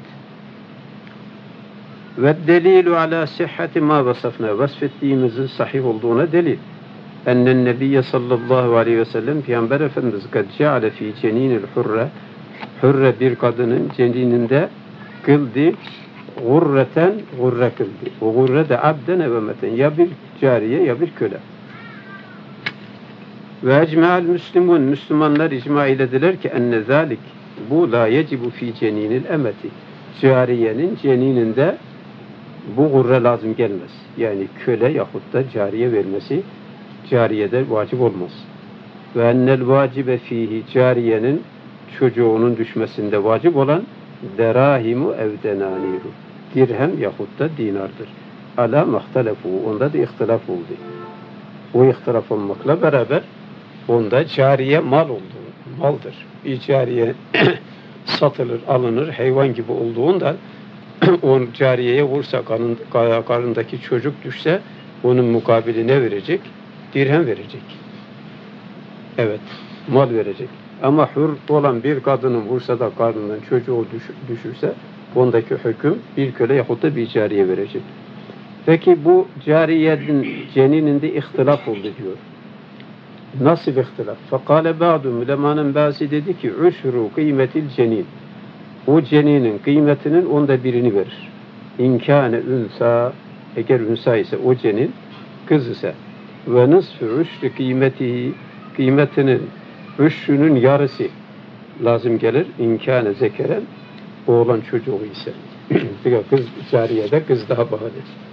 Ve delilu ala sihhati ma vasafna, vasfettiğimizin sahih olduğuna delil. Ennen nebiyye sallallahu aleyhi ve sellem, Peygamber Efendimiz kad ceale fi ceninil hurre, hurre bir kadının cenininde kıldı, gurreten, gurre kıldı. O gurre de abden evemeten, ya bir cariye ya bir köle. Ve ecme'al müslimun, Müslümanlar icma eylediler ki enne zalik, bu la yecibu fi ceninil emeti, cariyenin cenininde bu gurre lazım gelmez. Yani köle yahut da cariye vermesi cariyede vacip olmaz. Ve ennel vacibe fihi, cariyenin çocuğunun düşmesinde vacip olan derahimu ev denaniru, dirhem yahut da dinardır. Ala muhtelefu, onda da ihtilaf oldu. O ihtilaf olmakla beraber onda cariye mal oldu, maldır. Bir cariye satılır, alınır, hayvan gibi olduğundan on cariyeye vursa, karnındaki çocuk düşse onun mukabili ne verecek? Dirhem verecek. Evet, mal verecek. Ama hür olan bir kadının vursa da karnından çocuğu düşürse ondaki hüküm bir köle yahut da bir cariye verecek. Peki bu cariyenin cenininde ihtilaf oldu diyor. Nasıl bir ihtilaf? Fakale ba'du, ulemanın bazı dedi ki üşru kıymetil cenin. O ceninin kıymetinin onda birini verir. İnkâne ünsa, Eğer ünsa ise o cenin kız ise ve nisfü üşrü kıymetinin üşrünün yarısı lazım gelir. İmkâne zekeren oğlan çocuğu ise. Kız cariyede kız daha bahane.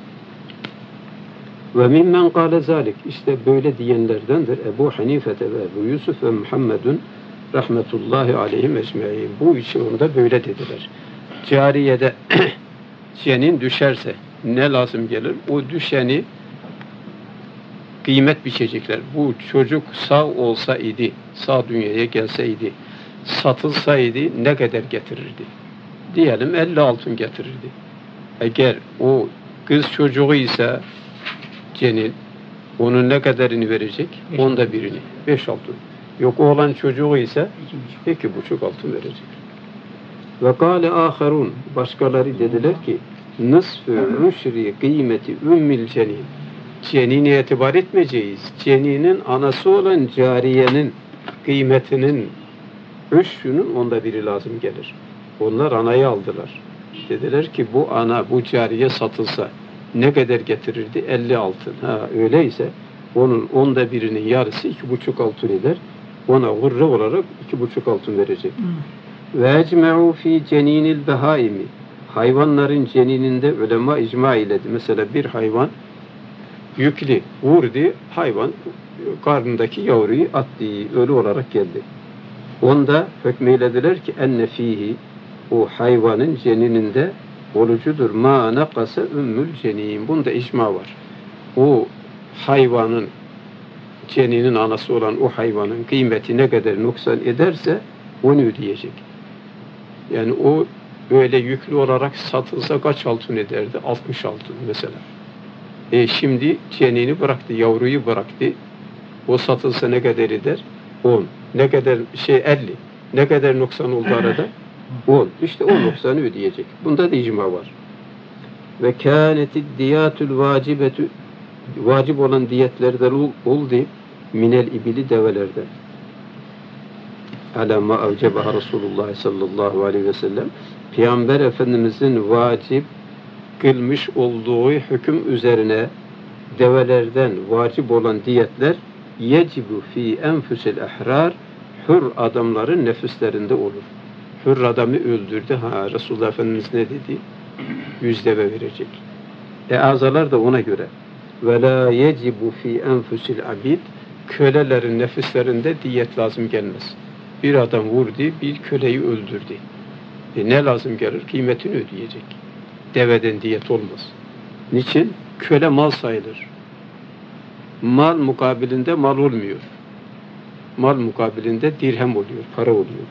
Ve mimmen kâle zâlik. İşte böyle diyenlerdendir Ebu Hanifete ve Ebu Yusuf ve Muhammedun rahmetullahi aleyhim ecmaîn. Bu içinde böyle dediler. Cariyede cenin düşerse ne lazım gelir? O düşeni kıymet biçecekler. Bu çocuk sağ olsa idi, sağ dünyaya gelseydi, satılsaydı ne kadar getirirdi? Diyelim 50 altın getirirdi. Eğer o kız çocuğu ise cenin, onun ne kadarını verecek? Onda birini. 5 altın. Yok oğlan çocuğu ise 2,5 altın verecek. Ve kâle âherûn. Başkaları dediler ki nısfü üşri kıymeti ümmil cenin. Cenini itibar etmeyeceğiz. Ceninin anası olan cariyenin kıymetinin üşrünün onda biri lazım gelir. Onlar anayı aldılar. Dediler ki bu ana, bu cariye satılsa ne kadar getirirdi? 50 altın. Ha öyleyse onun onda birinin yarısı 2,5 altın eder. Ona gurre olarak 2,5 altın verecek. Ve ecme'u fi ceninil behaimi. Hayvanların cenininde ulema icma eyledi. Mesela bir hayvan yüklü vurdu, hayvan karnındaki yavruyu attı, ölü olarak geldi. Onda hükmeylediler ki enne fihi, o hayvanın cenininde olucudur. Ma nakasa ümmül cenin. Bunda icma var. O hayvanın ceninin anası olan o hayvanın kıymeti ne kadar noksan ederse onu ödeyecek. Yani o böyle yüklü olarak satılsa kaç altın ederdi? 60 altın mesela. Şimdi cenini bıraktı, yavruyu bıraktı. O satılsa ne kadar eder? 10. Ne kadar 50. Ne kadar noksan oldu arada? 10. İşte o noksanı ödeyecek. Bunda da icma var. Ve kânetid diyâtul vacibetü, vacip olan diyetlerden oldu minel ibili develerden. Alâ mâ avcebaha Resulullah sallallahu aleyhi ve sellem. Peygamber Efendimizin vacip kılmış olduğu hüküm üzerine develerden vacip olan diyetler yecibu fi enfusil ehrar, hür adamların nefislerinde olur. Hür adamı öldürdü. Resulullah Efendimiz ne dedi? 100 deve verecek. Azalar da ona göre. Ve la yecibu fi enfusil abid, kölelerin nefislerinde diyet lazım gelmez. Bir adam vurdu, bir köleyi öldürdü. Ne lazım gelir? Kıymetini ödeyecek. Deveden diyet olmaz. Niçin? Köle mal sayılır. Mal mukabilinde mal olmuyor. Mal mukabilinde dirhem oluyor, para oluyor.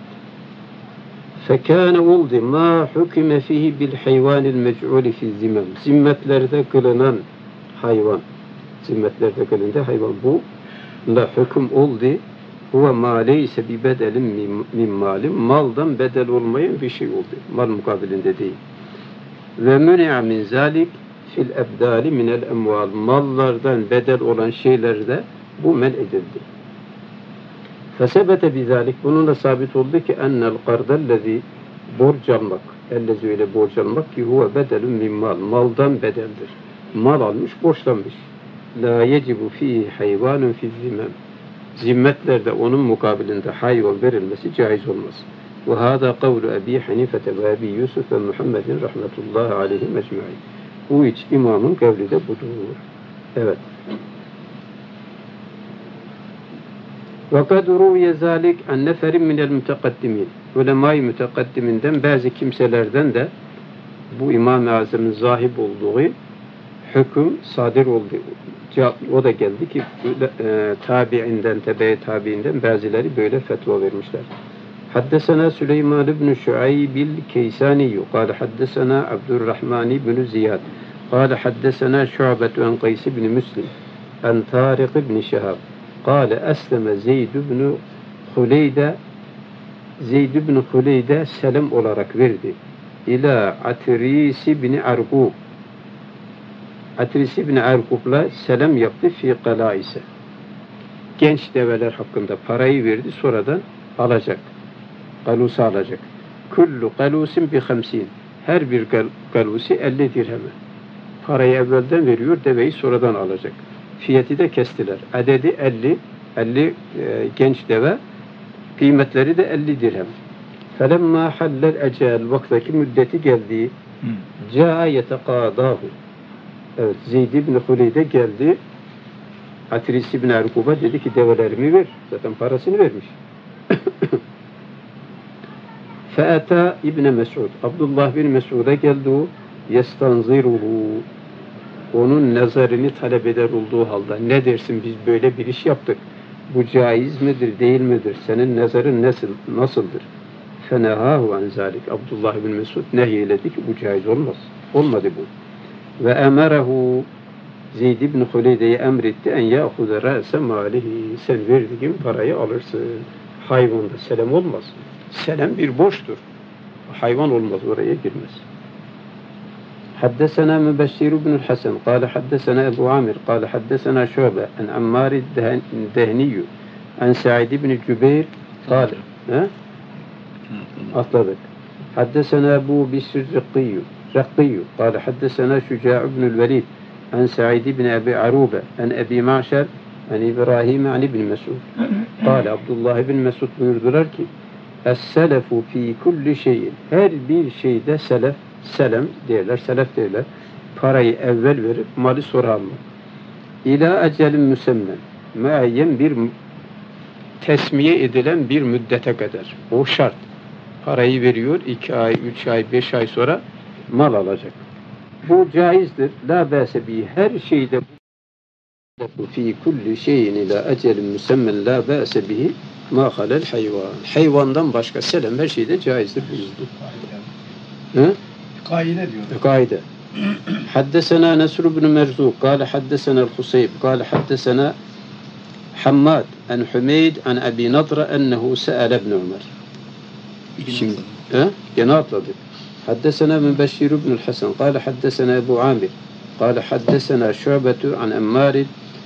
Fekâne oldu mâ hüküme fihi bil hayvanil mec'ûli fi zimmem. Zimmetlerde kılınan hayvan. Zimmetlerde kılınan hayvan bu. Da hüküm oldu. Huve mâ leyse bi bedelin min malim. Maldan bedel olmayan bir şey oldu. Mal mukabilinde değil. Ve müni'a min zâlik fil ebdâli minel emval. Mallardan bedel olan şeylerde bu men edildi. Fesebete bizalik, bununla sabit oldu ki ennel kardellezi borç almak, ellezi öyle borç almak ki huve bedelun min mal, maldan bedeldir. Mal almış, borçlanmış. La yecibu fihi hayvanun fi zimmem. Zimmetlerde onun mukabilinde hayvan verilmesi caiz olmaz. Ve hâdâ kavlu Ebi Hanifete ve Ebi Yusuf ve Muhammedin rahmetullahi aleyhim ecmaîn. Bu üç imamın kavli de budur. Evet. وَقَدْ رُوْيَ ذَٰلِكَ عَنْ نَفَرٍ مِنَ الْمُتَقَدِّمِينَ. Ulema-i mütekaddiminden bazı kimselerden de bu İmam-ı Azam'ın zahib olduğu hüküm sadir oldu. O da geldi ki tabiinden, tebe-i tabiinden bazıları böyle fetva vermişler. Haddesena Süleyman ibn Şuaybil Keysani قال حدثنا Abdurrahman ibn Ziyad قال حدثنا شعبة عن قيس بن مسلم عن طارق بن شهاب قال أسلم Zeyd ibn Huleyde selam olarak verdi. İlâ Atris ibn Arkub. Atris ibn Arkub'la selam yaptı fi kalaise. Genç develer hakkında parayı verdi, sonradan alacak. Kalusu alacak. Kullu kalusin bi 50. Her bir kalusi 50 dirheme. Parayı evvelden veriyor, deveyi sonradan alacak. Fiyatı da kestiler. Adedi 50 genç deve, kıymetleri de 50 dirhem. فَلَمَّا حَلَّ الْاَجَالِ Vaktaki müddeti geldi. جَاءَ يَتَقَادَاهُ Evet, Zeyd ibn Huleyde geldi. Hatris ibn Erkuba dedi ki develerimi ver. Zaten parasını vermiş. فَاَتَى İbn Mesud. Abdullah bin Mesud'a geldi o. يَسْتَنْزِرُهُ Onun nazarını talep eder olduğu halde. Ne dersin, biz böyle bir iş yaptık. Bu caiz midir, değil midir? Senin nazarın nasıldır? فَنَهَاهُ عَنْ ذَٰلِكَ Abdullah bin Mesud nehyeledi ki bu caiz olmaz. Olmadı bu. Ve emerehu Zeyd ibn Huleyde'ye emretti en yâhude râse mâlihi. Sen verdiğin parayı alırsın. Hayvanda selam olmaz. Selam bir borçtur. Hayvan olmaz, oraya girmez. حدثنا مبشر بن الحسن قال حدثنا أبو عامر قال حدثنا شعبة عن عمار الدهني عن سعيد بن جبير قال أطلق حدثنا أبو بشر رقي قال حدثنا شجاع بن الوليد عن سعيد بن أبي عروبة عن أبي معشر عن إبراهيم عن ابن مسعود قال عبد الله بن مسعود buyurdular ki Es-selefu fi kulli şeyin her bir şeyde selem derler, selef derler. Parayı evvel verip malı sonra almak. İlâ ecelin müsemmen müeyyen bir tesmiye edilen bir müddete kadar. O şart. Parayı veriyor, 2 ay, 3 ay, 5 ay sonra mal alacak. Bu caizdir. La bâse bi her şeyde fi kulli şeyin ila ecelin müsemmen la bâse bihi ma halel hayvan. Hayvandan başka selam her şeyde caizdir buyurdu. Kaide diyor. Kaide. Haddesena Nesr ibn Merzuk قال حدثنا الخصيب قال حدثنا حماد عن حميد عن أبي نضرة أنه سأل ابن عمر. Şimdi gene atladık. حدثنا من بشير بن الحسن قال حدثنا أبو عامر قال حدثنا شعبة عن أمار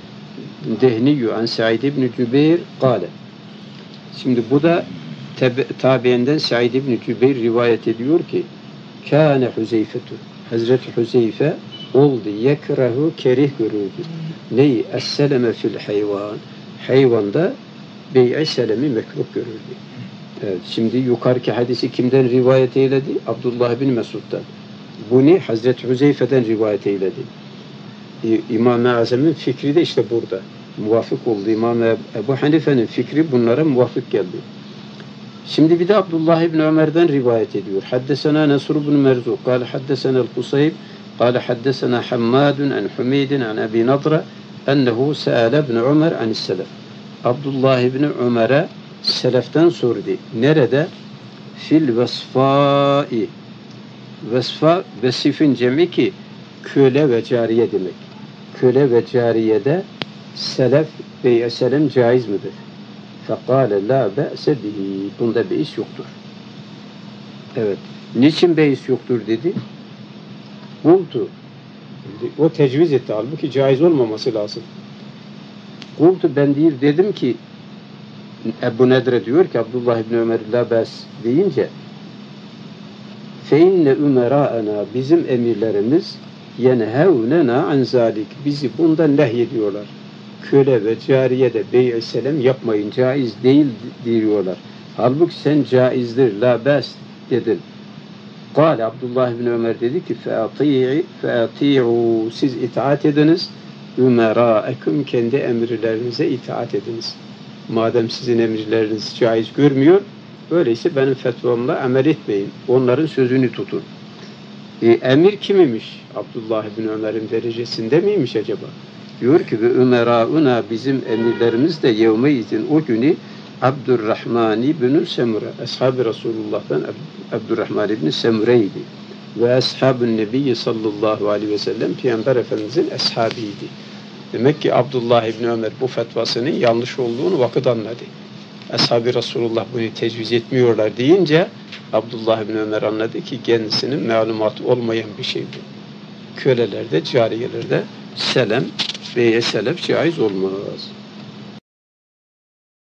دهني عن سعيد بن جبير قال. Şimdi bu da tabiinden Said ibn Cübeyr rivayet ediyor ki Kâne Huzeyfetu Hazreti Huzeyfe oldu yekrahu kerih görürdü. Neyi? Es-seleme fil hayvan. Hayvanda bey'i selemi mekruh görürdü. Evet, şimdi yukarıki hadisi kimden rivayet eyledi? Abdullah bin Mesud'dan. Bunu Hazreti Huzeyfe'den rivayet eyledi. İmam-ı Azam'ın fikri de işte burada. Muvafık oldu. İmam Ebu Hanife'nin fikri bunlara muvafık geldi. Şimdi bir de Abdullah ibn Ömer'den rivayet ediyor. Haddesena Nesr ibn Merzuk. Kâle haddesena el-Kusayb. Kâle haddesena Hammadun an Humidin an Ebi Nadra ennehu se'ale ibn Ömer anisselef. Abdullah ibn Ömer'e seleften sordu. Nerede? Fil vesfâi. Vesfa, vesifin cemi ki köle ve cariye demek. Köle ve cariyede selef bey'e selem caiz midir? Fekâle lâ be'se bihi. Bunda beis yoktur. Evet. Niçin beis yoktur dedi? Kultu. O tecviz etti. Halbuki caiz olmaması lazım. Kultu ben dedim ki Ebu Nedre diyor ki Abdullah ibn Ömer la be's deyince feinne ümerâena bizim emirlerimiz yenhevnena an zalik. Bizi bundan nehyediyorlar. Köle ve cariye de bey'i selam yapmayın, caiz değil diyorlar. Halbuki sen caizdir, la bes dedin. Kâle Abdullah ibn Ömer dedi ki fe'ati'u siz itaat ediniz, ümerâekum kendi emirlerinize itaat ediniz. Madem sizin emirleriniz caiz görmüyor, öyleyse benim fetvamla amel etmeyin. Onların sözünü tutun. Emir kimimiş? Abdullah ibn Ömer'in derecesinde miymiş acaba? Diyor ki ve ümerâuna bizim emirlerimiz de yevmeizin o günü Abdurrahman ibn Semure. Ashab-ı Resulullah'tan Abdurrahman ibn Semure'ydi. Ve ashab-ı Nebi sallallahu aleyhi ve sellem Peygamber Efendimizin ashabiydi. Demek ki Abdullah ibn Ömer bu fetvasının yanlış olduğunu vakit anladı. Ashab-ı Resulullah bunu tecviz etmiyorlar deyince Abdullah ibn Ömer anladı ki kendisinin malumatı olmayan bir şey bu. Kölelerde, cariyelerde selam ve selef caiz olmaz.